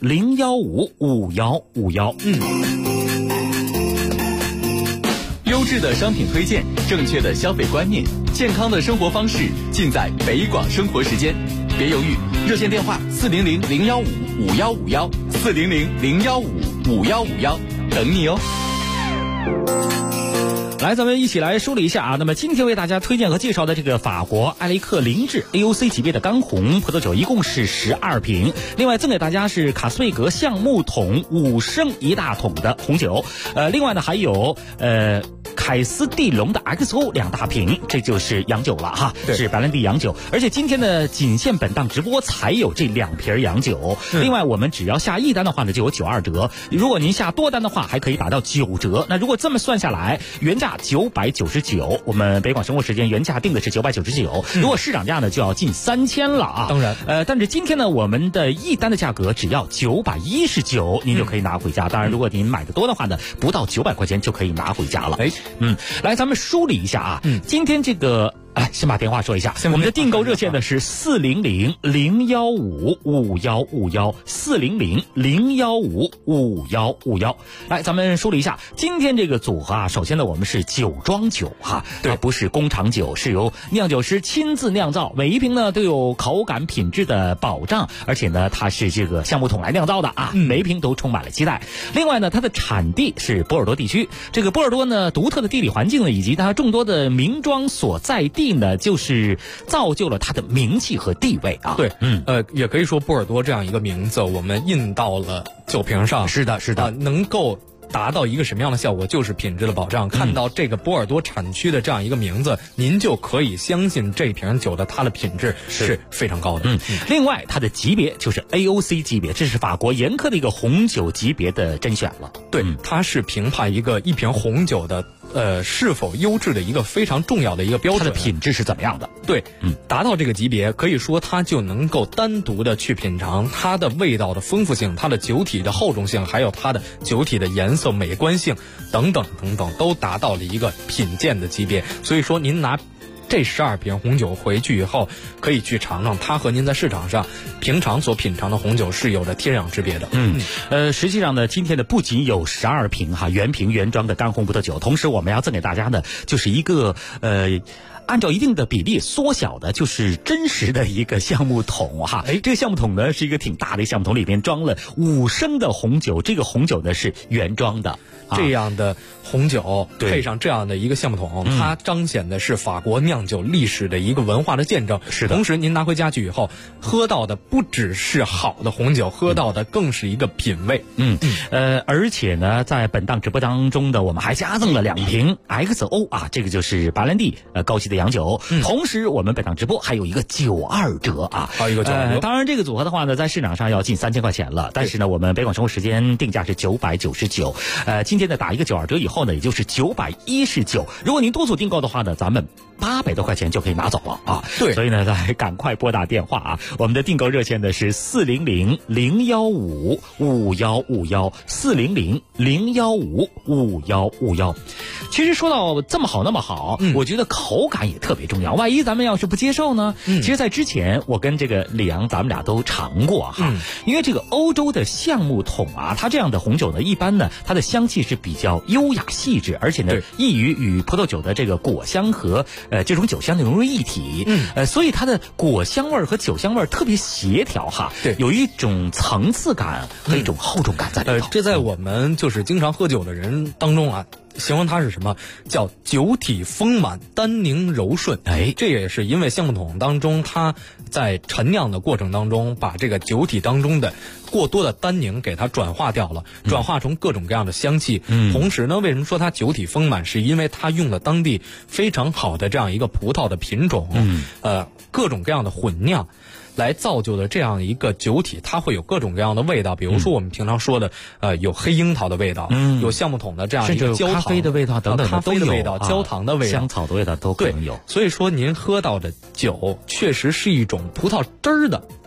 400-015-5151，400-015-5151。 优质智的商品推荐，正确的消费观念，健康的生活方式，尽在北广生活时间。别犹豫，热线电话400-015-5151，400-015-5151，等你哦。 来，咱们一起来梳理一下啊。那么今天为大家推荐和介绍的这个法国艾雷克灵智 AOC 级别的干红葡萄酒，一共是12瓶。另外赠给大家是卡斯贝格橡木桶5升1大桶的红酒。另外呢还有凯斯蒂隆的 XO 2大瓶，这就是洋酒了哈，是白兰地洋酒。而且今天呢仅限本档直播才有这2瓶洋酒。另外我们只要下1单的话呢就有92折，如果您下多单的话还可以打到9折。那如果这么算下来，原价999，我们北广生活时间原价定的是999，如果市场价呢就要近3000了啊。 当然， 但是今天呢我们的1单的价格只要919，您就可以拿回家。当然如果您买的多的话呢，不到900块钱就可以拿回家了。来咱们梳理一下啊，今天这个先把电话说一下，我们的订购热线呢是400-015-5151，400-015-5151。来，咱们梳理一下今天这个组合啊。首先呢，我们是酒庄酒哈，它不是工厂酒，是由酿酒师亲自酿造，每一瓶呢都有口感品质的保障，而且呢它是这个橡木桶来酿造的啊，每一瓶都充满了期待。另外呢，它的产地是波尔多地区，这个波尔多呢独特的地理环境呢，以及它众多的名庄所在地呢，就是造就了它的名气和地位啊。 对，也可以说波尔多这样一个名字，我们印到了酒瓶上。 是的， 能够达到一个什么样的效果，就是品质的保障。看到这个波尔多产区的这样一个名字，您就可以相信这瓶酒的它的品质是非常高的。 另外它的级别就是 AOC 级别，这是法国严苛的一个红酒级别的甄选了。 对，它是评判一瓶红酒的是否优质的一个非常重要的一个标准。 它的品质是怎么样的？ 对，达到这个级别，可以说它就能够单独的去品尝它的味道的丰富性，它的酒体的厚重性，还有它的酒体的颜色美观性等等等等，都达到了一个品鉴的级别。所以说您拿这12瓶红酒回去以后，可以去尝尝，它和您在市场上平常所品尝的红酒是有着天壤之别的。 实际上呢，今天的不仅有12瓶原瓶原装的干红葡萄酒，同时我们要赠给大家的就是一个按照一定的比例缩小的，就是真实的一个橡木桶哈。这个橡木桶呢是一个挺大的橡木桶，里面装了5升的红酒，这个红酒呢是原装的。 这样的红酒配上这样的一个橡木桶，它彰显的是法国酿酒历史的一个文化的见证。 是的， 同时您拿回家去以后，喝到的不只是好的红酒，喝到的更是一个品味。 而且呢，在本档直播当中的我们还加赠了2瓶 XO 啊，这个就是白兰地高级的洋酒。同时我们本档直播还有一个92折啊， 还有一个92折。 当然这个组合的话呢，在市场上要近3000块钱了，但是呢，我们北广生活时间定价是999。今天呢打一个92折以后呢，也就是919。如果您多组订购的话呢，咱们800多块钱就可以拿走了啊。 对， 所以呢，再赶快拨打电话啊，我们的订购热线呢是400-015-5151，400-015-5151。其实说到这么好那么好，我觉得口感也特别重要。万一咱们要是不接受呢？其实在之前我跟这个李阳咱们俩都尝过哈，因为这个欧洲的橡木桶啊，它这样的红酒呢，一般呢它的香气是比较优雅细致，而且呢易于与葡萄酒的这个果香和这种酒香融为一体。所以它的果香味和酒香味特别协调哈，有一种层次感和一种厚重感在里头。 这在我们就是经常喝酒的人当中啊，形容它是什么？叫酒体丰满、单宁柔顺。这也是因为橡木桶当中，它在陈酿的过程当中，把这个酒体当中的过多的单宁给它转化掉了，转化成各种各样的香气。同时呢，为什么说它酒体丰满？是因为它用了当地非常好的这样一个葡萄的品种，各种各样的混酿。来造就的这样一个酒体，它会有各种各样的味道，比如说我们平常说的，有黑樱桃的味道，有橡木桶的这样一个焦糖、 咖啡的味道等等咖啡的味道、焦糖的味道、 香草的味道都可能有。 所以说您喝到的酒确实是一种葡萄汁儿的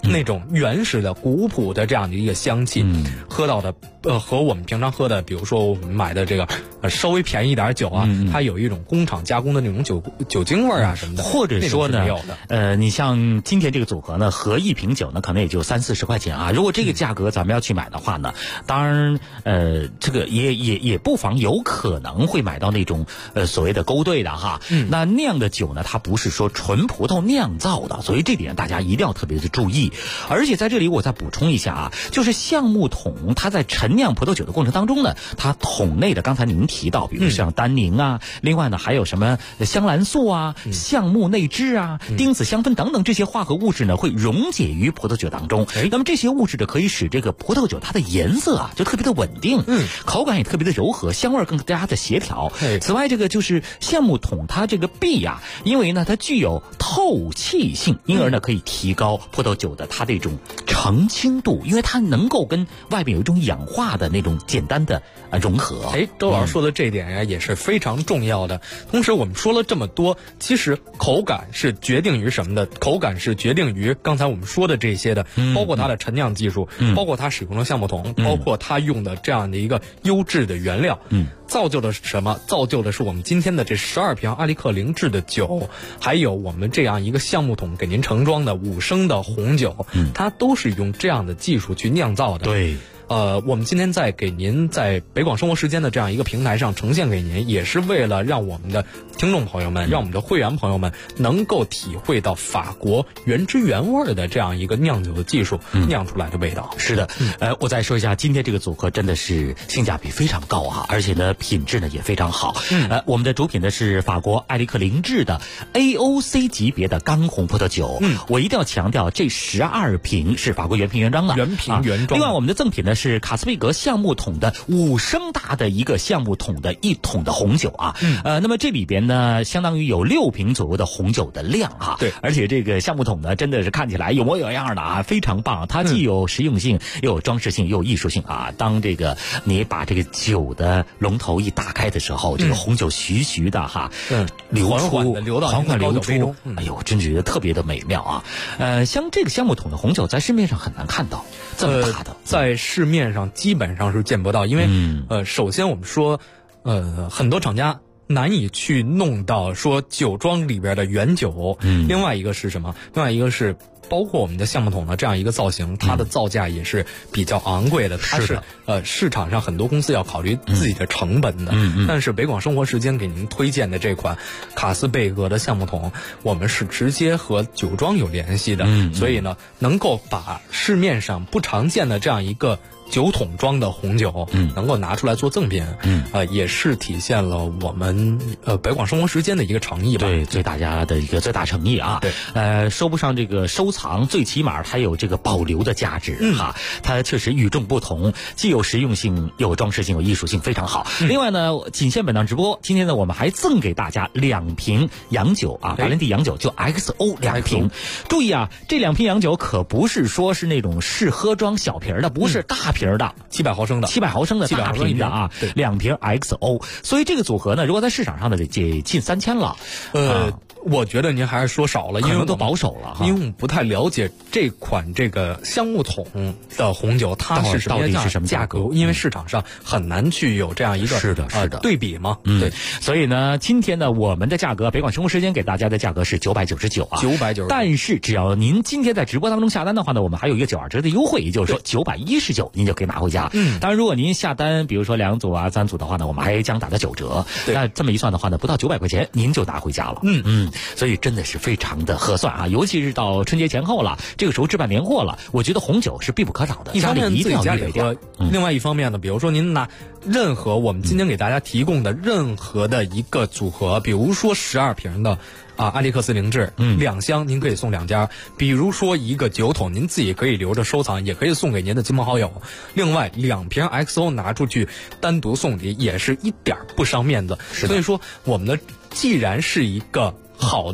那种原始的古朴的这样的一个香气，喝到的和我们平常喝的，比如说我们买的这个稍微便宜一点酒啊，它有一种工厂加工的那种酒精味啊什么的， 或者说呢，你像今天这个组合呢，合一瓶酒呢可能也就30-40块钱啊。如果这个价格咱们要去买的话呢，当然这个也不妨有可能会买到那种所谓的勾兑的哈。那样的酒呢，它不是说纯葡萄酿造的，所以这点大家一定要特别的注意。而且在这里我再补充一下啊，就是橡木桶它在陈酿葡萄酒的过程当中呢，它桶内的刚才您提到，比如像单宁啊，另外呢还有什么香兰素啊、橡木内酯啊、丁子香酚等等这些化合物质呢，会溶解于葡萄酒当中。那么这些物质呢，可以使这个葡萄酒它的颜色啊就特别的稳定，口感也特别的柔和，香味更加的协调。此外，这个就是橡木桶它这个壁啊，因为呢它具有透气性，因而呢可以提高葡萄酒的它这种澄清度，因为它能够跟外面有一种氧化的那种简单的融合。 周老师说的这一点呀也是非常重要的。同时我们说了这么多，其实口感是决定于什么的？口感是决定于刚才我们说的这些的，包括它的陈酿技术，包括它使用的橡木桶，包括它用的这样的一个优质的原料，造就的是什么？造就的是我们今天的这12瓶阿利克灵制的酒，还有我们这样一个橡木桶给您盛装的5升的红酒，它都是用这样的技术去酿造的。 对。 我们今天在给您在北广生活时间的这样一个平台上呈现给您，也是为了让我们的听众朋友们，让我们的会员朋友们能够体会到法国原汁原味的这样一个酿酒的技术酿出来的味道。 是的，我再说一下，今天这个组合真的是性价比非常高啊，而且呢品质呢也非常好。我们的主品呢是法国艾利克灵制的 AOC 级别的干红葡萄酒。我一定要强调，这12瓶是法国原瓶原装的， 原瓶原装。 另外我们的赠品呢是卡斯贝格橡木桶的5升大的一个橡木桶的1桶的红酒啊。那么这里边呢相当于有6瓶左右的红酒的量啊。 对， 而且这个橡木桶呢真的是看起来有模有样的啊，非常棒。它既有实用性，又有装饰性，又有艺术性啊。当这个你把这个酒的龙头一打开的时候，这个红酒徐徐的哈流出，缓缓流出，哎呦，真觉得特别的美妙啊。像这个橡木桶的红酒在市面上很难看到这么大的， 在市面上基本上是见不到，因为首先我们说很多厂家难以去弄到说酒庄里边的原酒。另外一个是什么？另外一个是包括我们的橡木桶的这样一个造型，它的造价也是比较昂贵的。它是市场上很多公司要考虑自己的成本的。但是北广生活时间给您推荐的这款卡斯贝格的橡木桶，我们是直接和酒庄有联系的，所以呢，能够把市面上不常见的这样一个酒桶装的红酒，能够拿出来做赠品，也是体现了我们北广生活时间的一个诚意吧。 对，对大家的一个最大诚意啊。对，说不上这个收藏，最起码它有这个保留的价值哈。它确实与众不同，既有实用性，又有装饰性，有艺术性，非常好。另外呢，仅限本档直播，今天呢我们还赠给大家2瓶洋酒啊，白兰地洋酒，就 XO 2瓶。注意啊，这2瓶洋酒可不是说是那种试喝装小瓶的，不是大瓶的 ，700毫升的大瓶的啊，2瓶 XO。所以这个组合呢，如果在市场上呢，得近3000了。 我觉得您还是说少了，因为都保守了哈， 因为我们不太了解这款这个橡木桶的红酒它是什么到底是什么价格，因为市场上很难去有这样一个是的对比嘛。 对，所以呢，今天呢，我们的价格，北广生活时间给大家的价格是999啊 ，999。 但是只要您今天在直播当中下单的话呢，我们还有一个92折的优惠，也就是说919，您就可以拿回家。当然如果您下单，比如说2组啊、3组的话呢，我们还将打到9折。那这么一算的话呢，不到900块钱您就拿回家了。所以真的是非常的合算啊，尤其是到春节前后了，这个时候置办年货了，我觉得红酒是必不可少的。 一方面一定要家里喝，另外一方面呢，比如说您拿任何我们今天给大家提供的任何的一个组合，比如说12瓶的阿利克斯灵制，2箱您可以送2家。比如说一个酒桶，您自己可以留着收藏，也可以送给您的亲朋好友。另外2瓶 XO 拿出去单独送礼，也是一点不伤面子。所以说，我们的既然是一个好的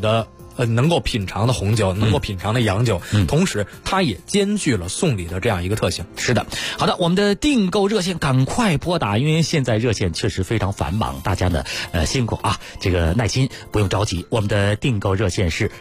能够品尝的红酒，能够品尝的洋酒，同时它也兼具了送礼的这样一个特性。 是的，好的，我们的订购热线赶快拨打，因为现在热线确实非常繁忙，大家呢辛苦啊，这个耐心，不用着急。我们的订购热线是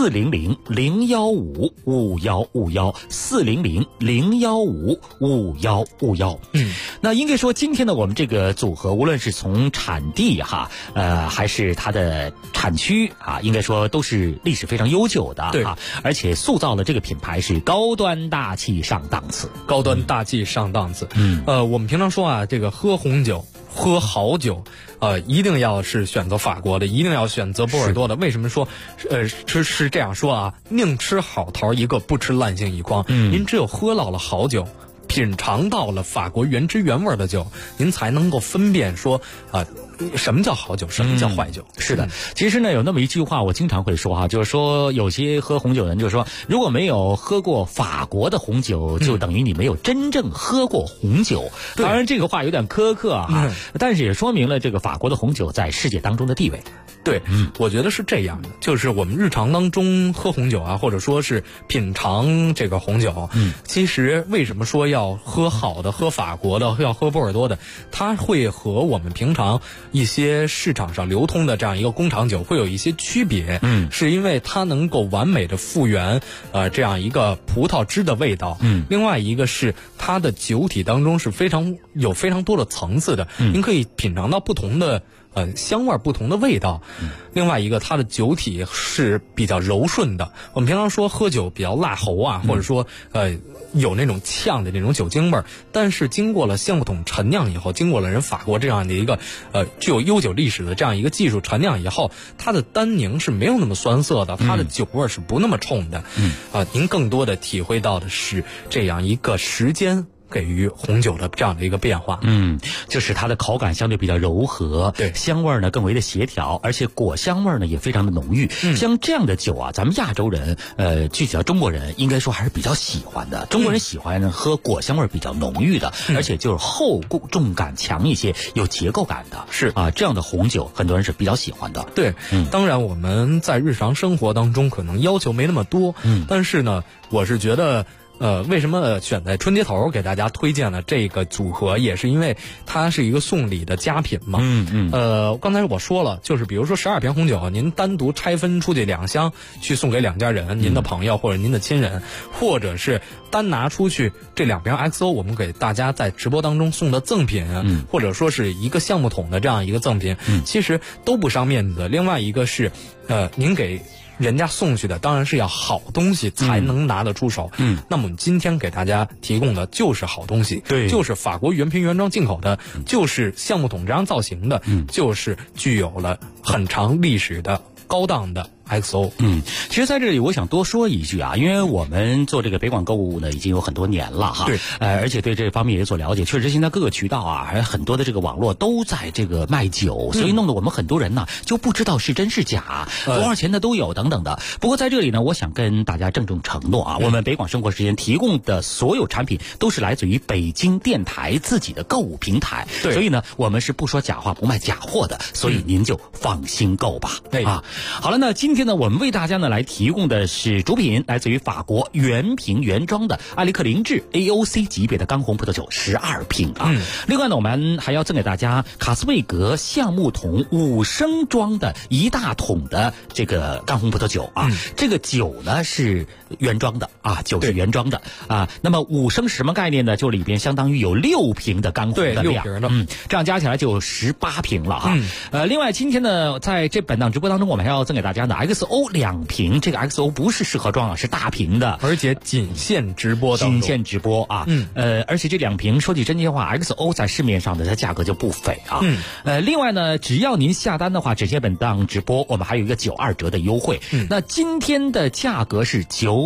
400-015-5151，400-015-5151。那应该说今天呢，我们这个组合无论是从产地还是它的产区啊，应该说都是历史非常悠久的啊，而且塑造了这个品牌是高端大气上档次， 高端大气上档次。我们平常说啊，这个喝红酒喝好酒，一定要是选择法国的，一定要选择波尔多的。为什么说是这样说啊？宁吃好桃一个，不吃烂杏一筐。您只有喝到了好酒，品尝到了法国原汁原味的酒，您才能够分辨说什么叫好酒，什么叫坏酒。 是的，其实呢有那么一句话我经常会说就是说有些喝红酒的人就是说，如果没有喝过法国的红酒，就等于你没有真正喝过红酒。当然这个话有点苛刻但是也说明了这个法国的红酒在世界当中的地位。 对，我觉得是这样的，就是我们日常当中喝红酒啊，或者说是品尝这个红酒，其实为什么说要喝好的，喝法国的，要喝波尔多的，它会和我们平常一些市场上流通的这样一个工厂酒会有一些区别，是因为它能够完美的复原这样一个葡萄汁的味道，另外一个是它的酒体当中是非常多的层次的，您可以品尝到不同的香味不同的味道，另外一个它的酒体是比较柔顺的。我们平常说喝酒比较辣喉啊，或者说有那种呛的那种酒精味儿，但是经过了橡木桶陈酿以后，经过了人法国这样的一个具有悠久历史的这样一个技术陈酿以后，它的单宁是没有那么酸涩的，它的酒味是不那么冲的。您更多的体会到的是这样一个时间给予红酒的这样的一个变化， 就是它的口感相对比较柔和，对，香味呢更为的协调，而且果香味呢也非常的浓郁。像这样的酒啊，咱们亚洲人，具体到中国人，应该说还是比较喜欢的。中国人喜欢喝果香味比较浓郁的，而且就是厚重感强一些，有结构感的。 是啊，这样的红酒很多人是比较喜欢的。 对，当然我们在日常生活当中可能要求没那么多，但是呢，我是觉得。为什么选在春节头给大家推荐了这个组合，也是因为它是一个送礼的佳品嘛。刚才我说了，就是比如说12瓶红酒，您单独拆分出去2箱去送给2家人，您的朋友或者您的亲人，或者是单拿出去这2瓶 XO， 我们给大家在直播当中送的赠品，或者说是一个橡木桶的这样一个赠品，其实都不伤面子。另外一个是，您给人家送去的当然是要好东西才能拿得出手。那么我们今天给大家提供的就是好东西，对，就是法国原瓶原装进口的，就是橡木桶这样造型的，就是具有了很长历史的高档的XO。 其实在这里我想多说一句啊，因为我们做这个北广购物呢已经有很多年了哈，对，而且对这方面也有所了解。确实现在各个渠道啊，还有很多的这个网络都在这个卖酒，所以弄得我们很多人呢就不知道是真是假，多少钱的都有等等的。不过在这里呢，我想跟大家郑重承诺啊，我们北广生活时间提供的所有产品都是来自于北京电台自己的购物平台，所以呢我们是不说假话不卖假货的，所以您就放心购吧。好了，那今天呢我们为大家呢来提供的是主品，来自于法国原瓶原装的艾利克林治 AOC 级别的干红葡萄酒12瓶啊。另外呢我们还要赠给大家卡斯贝格橡木桶5升装的1大桶的这个干红葡萄酒啊。这个酒呢是原装的啊，酒是原装的啊。那么5升是什么概念呢？就里边相当于有6瓶的干红的量，这样加起来就有18瓶了哈。另外今天呢在这本档直播当中，我们还要赠给大家的 XO 2瓶，这个 XO 不是适合装啊，是大瓶的， 而且仅限直播当中， 仅限直播啊。而且这2瓶说句真心话 ，XO 在市面上的它价格就不菲啊。另外呢，只要您下单的话，只限本档直播，我们还有一个92折的优惠。那今天的价格是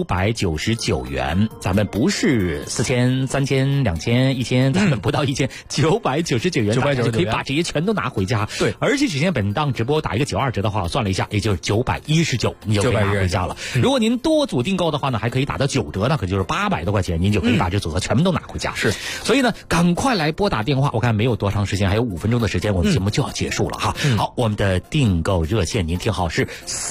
999元，咱们不是4000、3000、2000、1000，咱们不到1000，999元，大家就可以把这些全都拿回家。对，而且只限本档直播打一个92折的话，我算了一下，也就是999 919，你就可以拿回家了。如果您多组订购的话呢，还可以打到9折，那可就是800多块钱，您就可以把这组合全部都拿回家。 是， 所以呢，赶快来拨打电话，我看没有多长时间，还有5分钟的时间，我们节目就要结束了哈。好，我们的订购热线您听好，是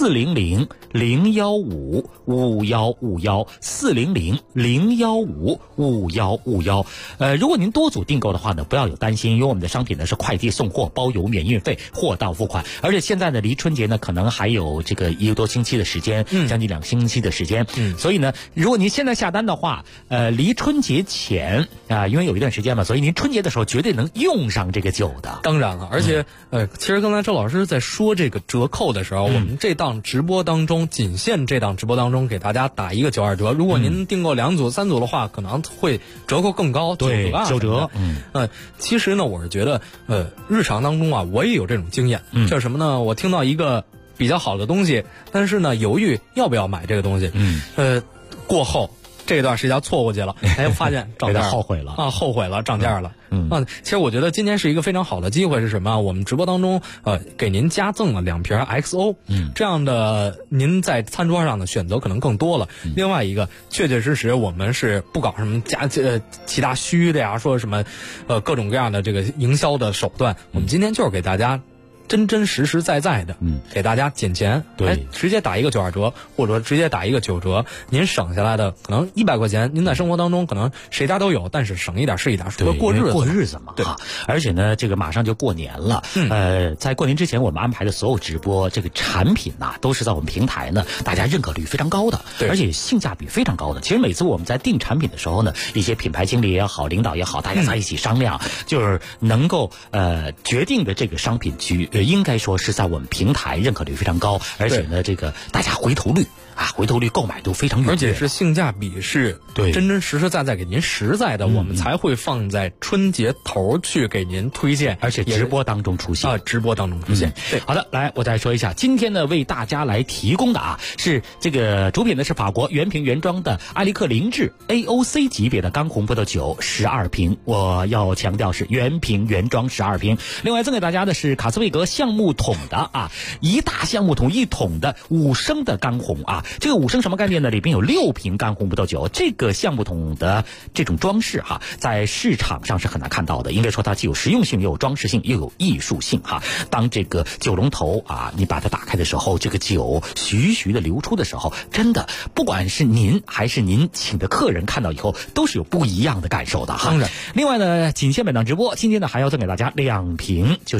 400-015-5151，400-015-5151。如果您多组订购的话呢，不要有担心，因为我们的商品呢是快递送货，包邮免运费，货到付款。而且现在呢，离春节呢可能还有这个1个多星期的时间，将近2个星期的时间。所以呢，如果您现在下单的话，离春节前因为有一段时间嘛，所以您春节的时候绝对能用上这个酒的。 当然了，而且其实刚才周老师在说这个折扣的时候，我们这档直播当中，仅限这档直播当中给大家打一个92折。如果您订购2组、3组的话，可能会折扣更高， 对，9折。 其实呢，我是觉得日常当中啊，我也有这种经验，就是什么呢？我听到一个比较好的东西，但是呢，犹豫要不要买这个东西，过后这段时间错过去了，发现涨价了， 后悔了， 涨价了。其实我觉得今天是一个非常好的机会，是什么？我们直播当中给您加赠了2瓶 XO，这样的您在餐桌上的选择可能更多了。另外一个，确确实实我们是不搞什么其他虚的呀，说什么各种各样的这个营销的手段，我们今天就是给大家真真实实在在的，给大家减钱，直接打一个92折，或者说直接打一个9折，您省下来的可能100块钱，您在生活当中可能谁家都有，但是省一点是一点，说过日子嘛，对。而且呢，这个马上就过年了，在过年之前，我们安排的所有直播，这个产品都是在我们平台呢，大家认可率非常高的，而且性价比非常高的。其实每次我们在定产品的时候呢，一些品牌经理也好，领导也好，大家在一起商量，就是能够决定的这个商品应该说是在我们平台认可率非常高，而且呢，这个大家回头率购买都非常踊跃， 而且是性价比是真真实实在在给您实在的，我们才会放在春节头去给您推荐， 而且直播当中出现对， 好的，来我再说一下，今天呢为大家来提供的是这个主品呢是法国原瓶原装的艾利克灵智 AOC 级别的干红葡萄酒12瓶，我要强调是原瓶原装12瓶。另外赠给大家的是卡斯维格橡木桶的一大橡木桶1桶的5升的干红这个5升什么概念呢？里边有6瓶干红葡萄酒。这个橡木桶的这种装饰在市场上是很难看到的，应该说它既有实用性，又有装饰性，又有艺术性当这个酒龙头你把它打开的时候，这个酒徐徐的流出的时候，真的不管是您还是您请的客人看到以后，都是有不一样的感受的当然， 另外呢，仅限本档直播，今天呢还要赠给大家2瓶，就是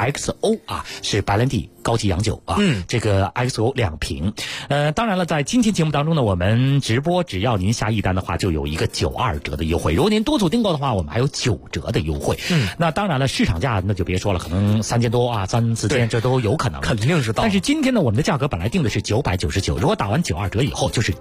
XO 是白兰地高级洋酒这个 XO 2瓶。当然了，在今天节目当中呢，我们直播只要您下1单的话，就有一个92折的优惠。如果您多组订购的话，我们还有9折的优惠。那当然了，市场价那就别说了，可能3000多3、4千这都有可能， 肯定是到。 但是今天呢，我们的价格本来定的是999，如果打完92折以后就是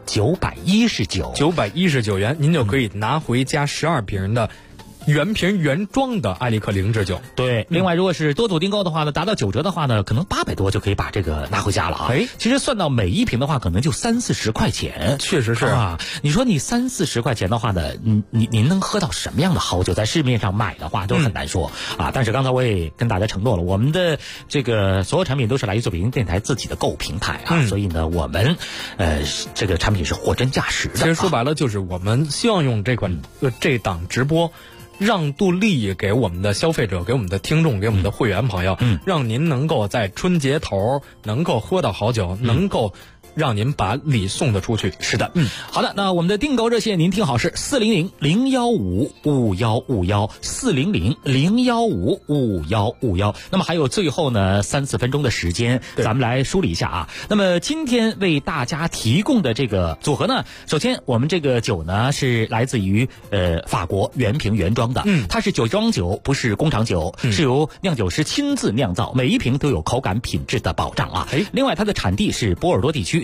919元，您就可以拿回家12瓶的原瓶原装的艾利克灵智酒。 对，另外如果是多组订购的话呢，达到9折的话呢，可能800多就可以把这个拿回家了其实算到每一瓶的话，可能就30-40块钱。 确实是你说你30-40块钱的话呢，您能喝到什么样的好酒？在市面上买的话都很难说但是刚才我也跟大家承诺了，我们的这个所有产品都是来自北京电台自己的购平台所以呢，我们这个产品是货真价实的。 其实说白了，就是我们希望用这档直播让渡利益给我们的消费者，给我们的听众，给我们的会员朋友，让您能够在春节头能够喝到好酒，能够让您把礼送得出去。 是的，好的，那我们的订购热线您听好是400-015-5151，400-015-5151。那么还有最后呢3-4分钟的时间，咱们来梳理一下那么今天为大家提供的这个组合呢，首先我们这个酒呢是来自于法国原瓶原装的，它是酒庄酒，不是工厂酒，是由酿酒师亲自酿造，每一瓶都有口感品质的保障另外它的产地是波尔多地区，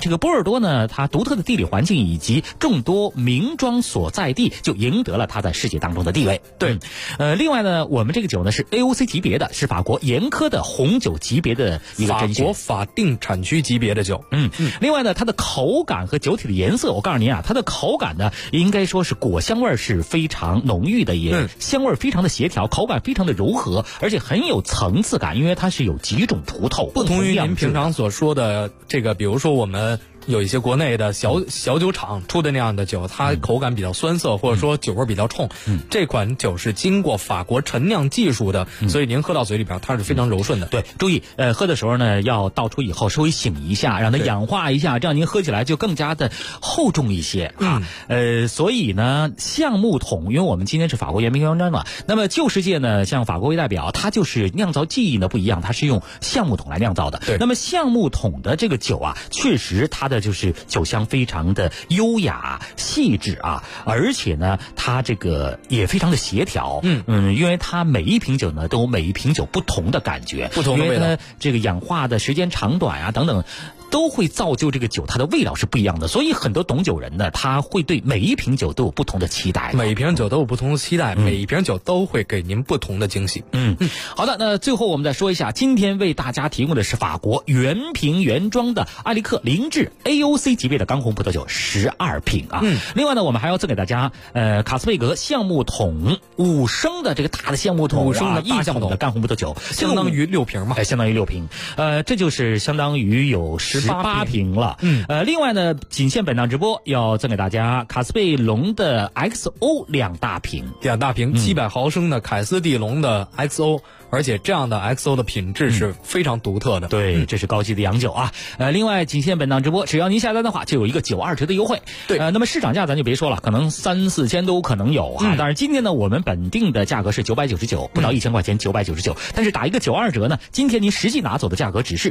这个波尔多呢，它独特的地理环境以及众多名庄所在地，就赢得了它在世界当中的地位。 对， 另外呢，我们这个酒呢是 AOC 级别的，是法国严苛的红酒级别的一个甄选， 法国法定产区级别的酒。 另外呢，它的口感和酒体的颜色，我告诉您啊，它的口感呢，应该说是果香味是非常浓郁的，也香味非常的协调，口感非常的柔和，而且很有层次感，因为它是有几种葡萄， 不同于您平常所说的这个，比如说我们有一些国内的小酒厂出的那样的酒，它口感比较酸涩，或者说酒味比较冲。这款酒是经过法国陈酿技术的，所以您喝到嘴里边它是非常柔顺的。 对，注意喝的时候呢，要倒出以后稍微醒一下，让它氧化一下，这样您喝起来就更加的厚重一些啊。所以呢，橡木桶，因为我们今天是法国原瓶原装嘛，那么旧世界呢，像法国为代表，它就是酿造技艺呢不一样，它是用橡木桶来酿造的。 对， 那么橡木桶的这个酒啊，确实它的就是酒香非常的优雅细致啊，而且呢它这个也非常的协调。因为它每一瓶酒呢都有每一瓶酒不同的感觉， 不同的味道， 因为呢这个氧化的时间长短啊等等都会造就这个酒它的味道是不一样的，所以很多懂酒人呢，他会对每一瓶酒都有不同的期待， 每一瓶酒都有不同的期待，每一瓶酒都会给您不同的惊喜。 好的，那最后我们再说一下，今天为大家提供的是法国原瓶原装的艾利克灵智 AOC 级别的刚红葡萄酒12瓶啊。另外呢，我们还要赠给大家卡斯贝格橡木桶5升的这个大的橡木桶，5升的大橡木桶的干红葡萄酒， 相当于6瓶嘛， 相当于6瓶。这就是相当于有18瓶了。另外呢，仅限本档直播要赠给大家卡斯贝龙的 XO 2大瓶 700毫升的凯斯蒂龙的 XO，而且这样的 XO 的品质是非常独特的。 对，这是高级的洋酒啊。另外仅限本档直播，只要您下单的话，就有一个92折的优惠。 对， 那么市场价咱就别说了，可能3-4千都可能有哈。但是今天呢，我们本定的价格是999，不到1000块钱999，但是打一个92折呢，今天您实际拿走的价格只是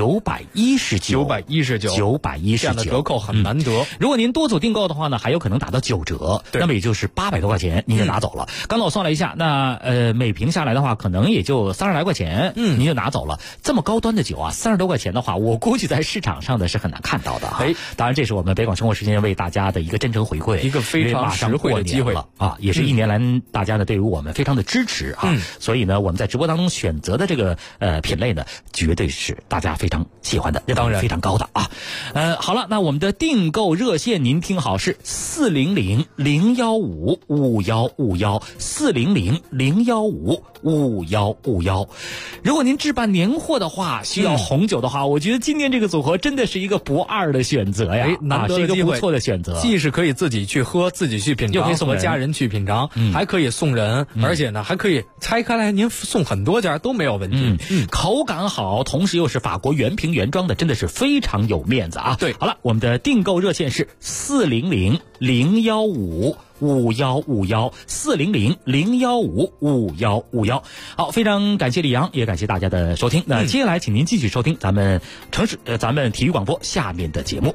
919， 这样的折扣很难得。 如果您多组订购的话呢，还有可能打到9折，那么也就是800多块钱您就拿走了。刚才我算了一下，那每瓶下来的话，可能也就30来块钱，您就拿走了。这么高端的酒啊，30多块钱的话，我估计在市场上的是很难看到的哈。当然这是我们北广生活时间为大家的一个真诚回馈， 一个非常实惠的机会了啊，也是1年来大家呢对于我们非常的支持啊。所以呢，我们在直播当中选择的这个品类呢，绝对是大家非常喜欢的， 当然非常高的啊。好了，那我们的订购热线您听好，是400-015-5151，400-015-5151。如果您置办年货的话，需要红酒的话，我觉得今天这个组合真的是一个不二的选择呀， 难得的机会， 是一个不错的选择。 既是可以自己去喝，自己去品尝， 又可以送和家人去品尝，还可以送人，而且呢还可以拆开来，您送很多家都没有问题。 口感好，同时又是法国原瓶原装的，真的是非常有面子啊。 对， 好了，我们的订购热线是400-015-5151，400-015-5151。好，非常感谢李阳，也感谢大家的收听。那接下来请您继续收听咱们体育广播下面的节目。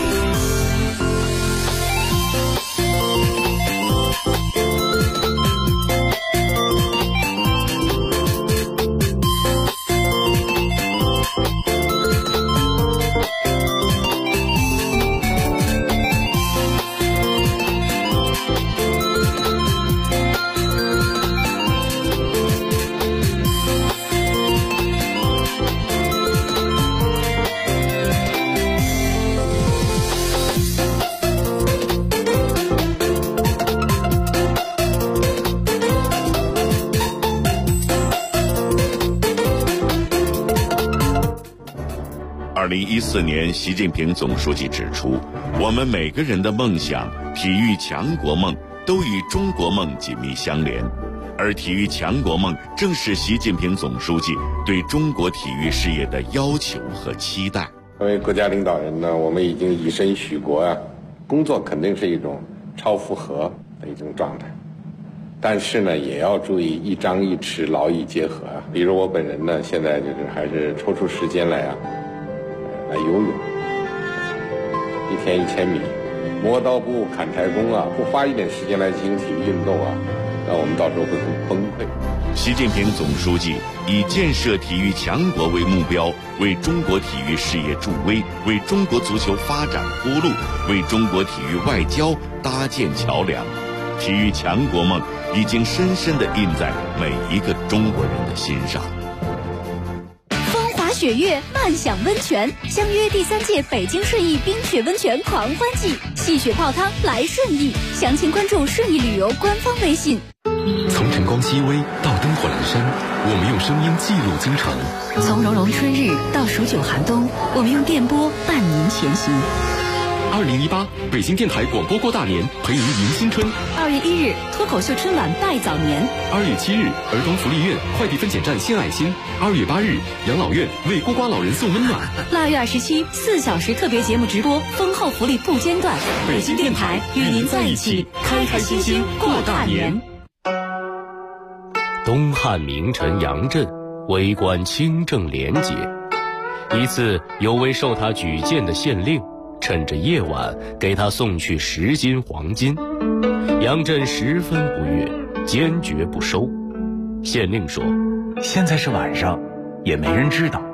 2014年，习近平总书记指出，我们每个人的梦想、体育强国梦都与中国梦紧密相连，而体育强国梦正是习近平总书记对中国体育事业的要求和期待。 作为国家领导人呢，我们已经以身许国啊，工作肯定是一种超负荷的一种状态，但是呢，也要注意一张一弛，劳逸结合啊。比如我本人呢，现在就是还是抽出时间来游泳，1天1000米，磨刀不误砍柴工啊，不花一点时间来进行体育运动啊， 那我们到时候会很崩溃。 习近平总书记以建设体育强国为目标，为中国体育事业助威，为中国足球发展铺路，为中国体育外交搭建桥梁。体育强国梦已经深深地印在每一个中国人的心上。 风华雪月，漫享温泉，相约第3届北京顺义冰雪温泉狂欢季，戏雪泡汤来顺义，详情关注顺义旅游官方微信。 从晨光熹微到灯火阑珊，我们用声音记录京城； 从融融春日到数九寒冬，我们用电波伴您前行。 2018北京电台广播过大年，陪您迎新春。 2月1日，脱口秀春晚拜早年。 2月7日，儿童福利院快递分拣站献爱心。2月8日，养老院为孤寡老人送温暖。 2月27，4小时特别节目直播，丰厚福利不间断。 北京电台与您在一起，开开心心过大年。 东汉名臣杨震为官清正廉洁，一次有位受他举荐的县令趁着夜晚给他送去10斤黄金，杨震十分不悦，坚决不收。县令说： 现在是晚上，也没人知道，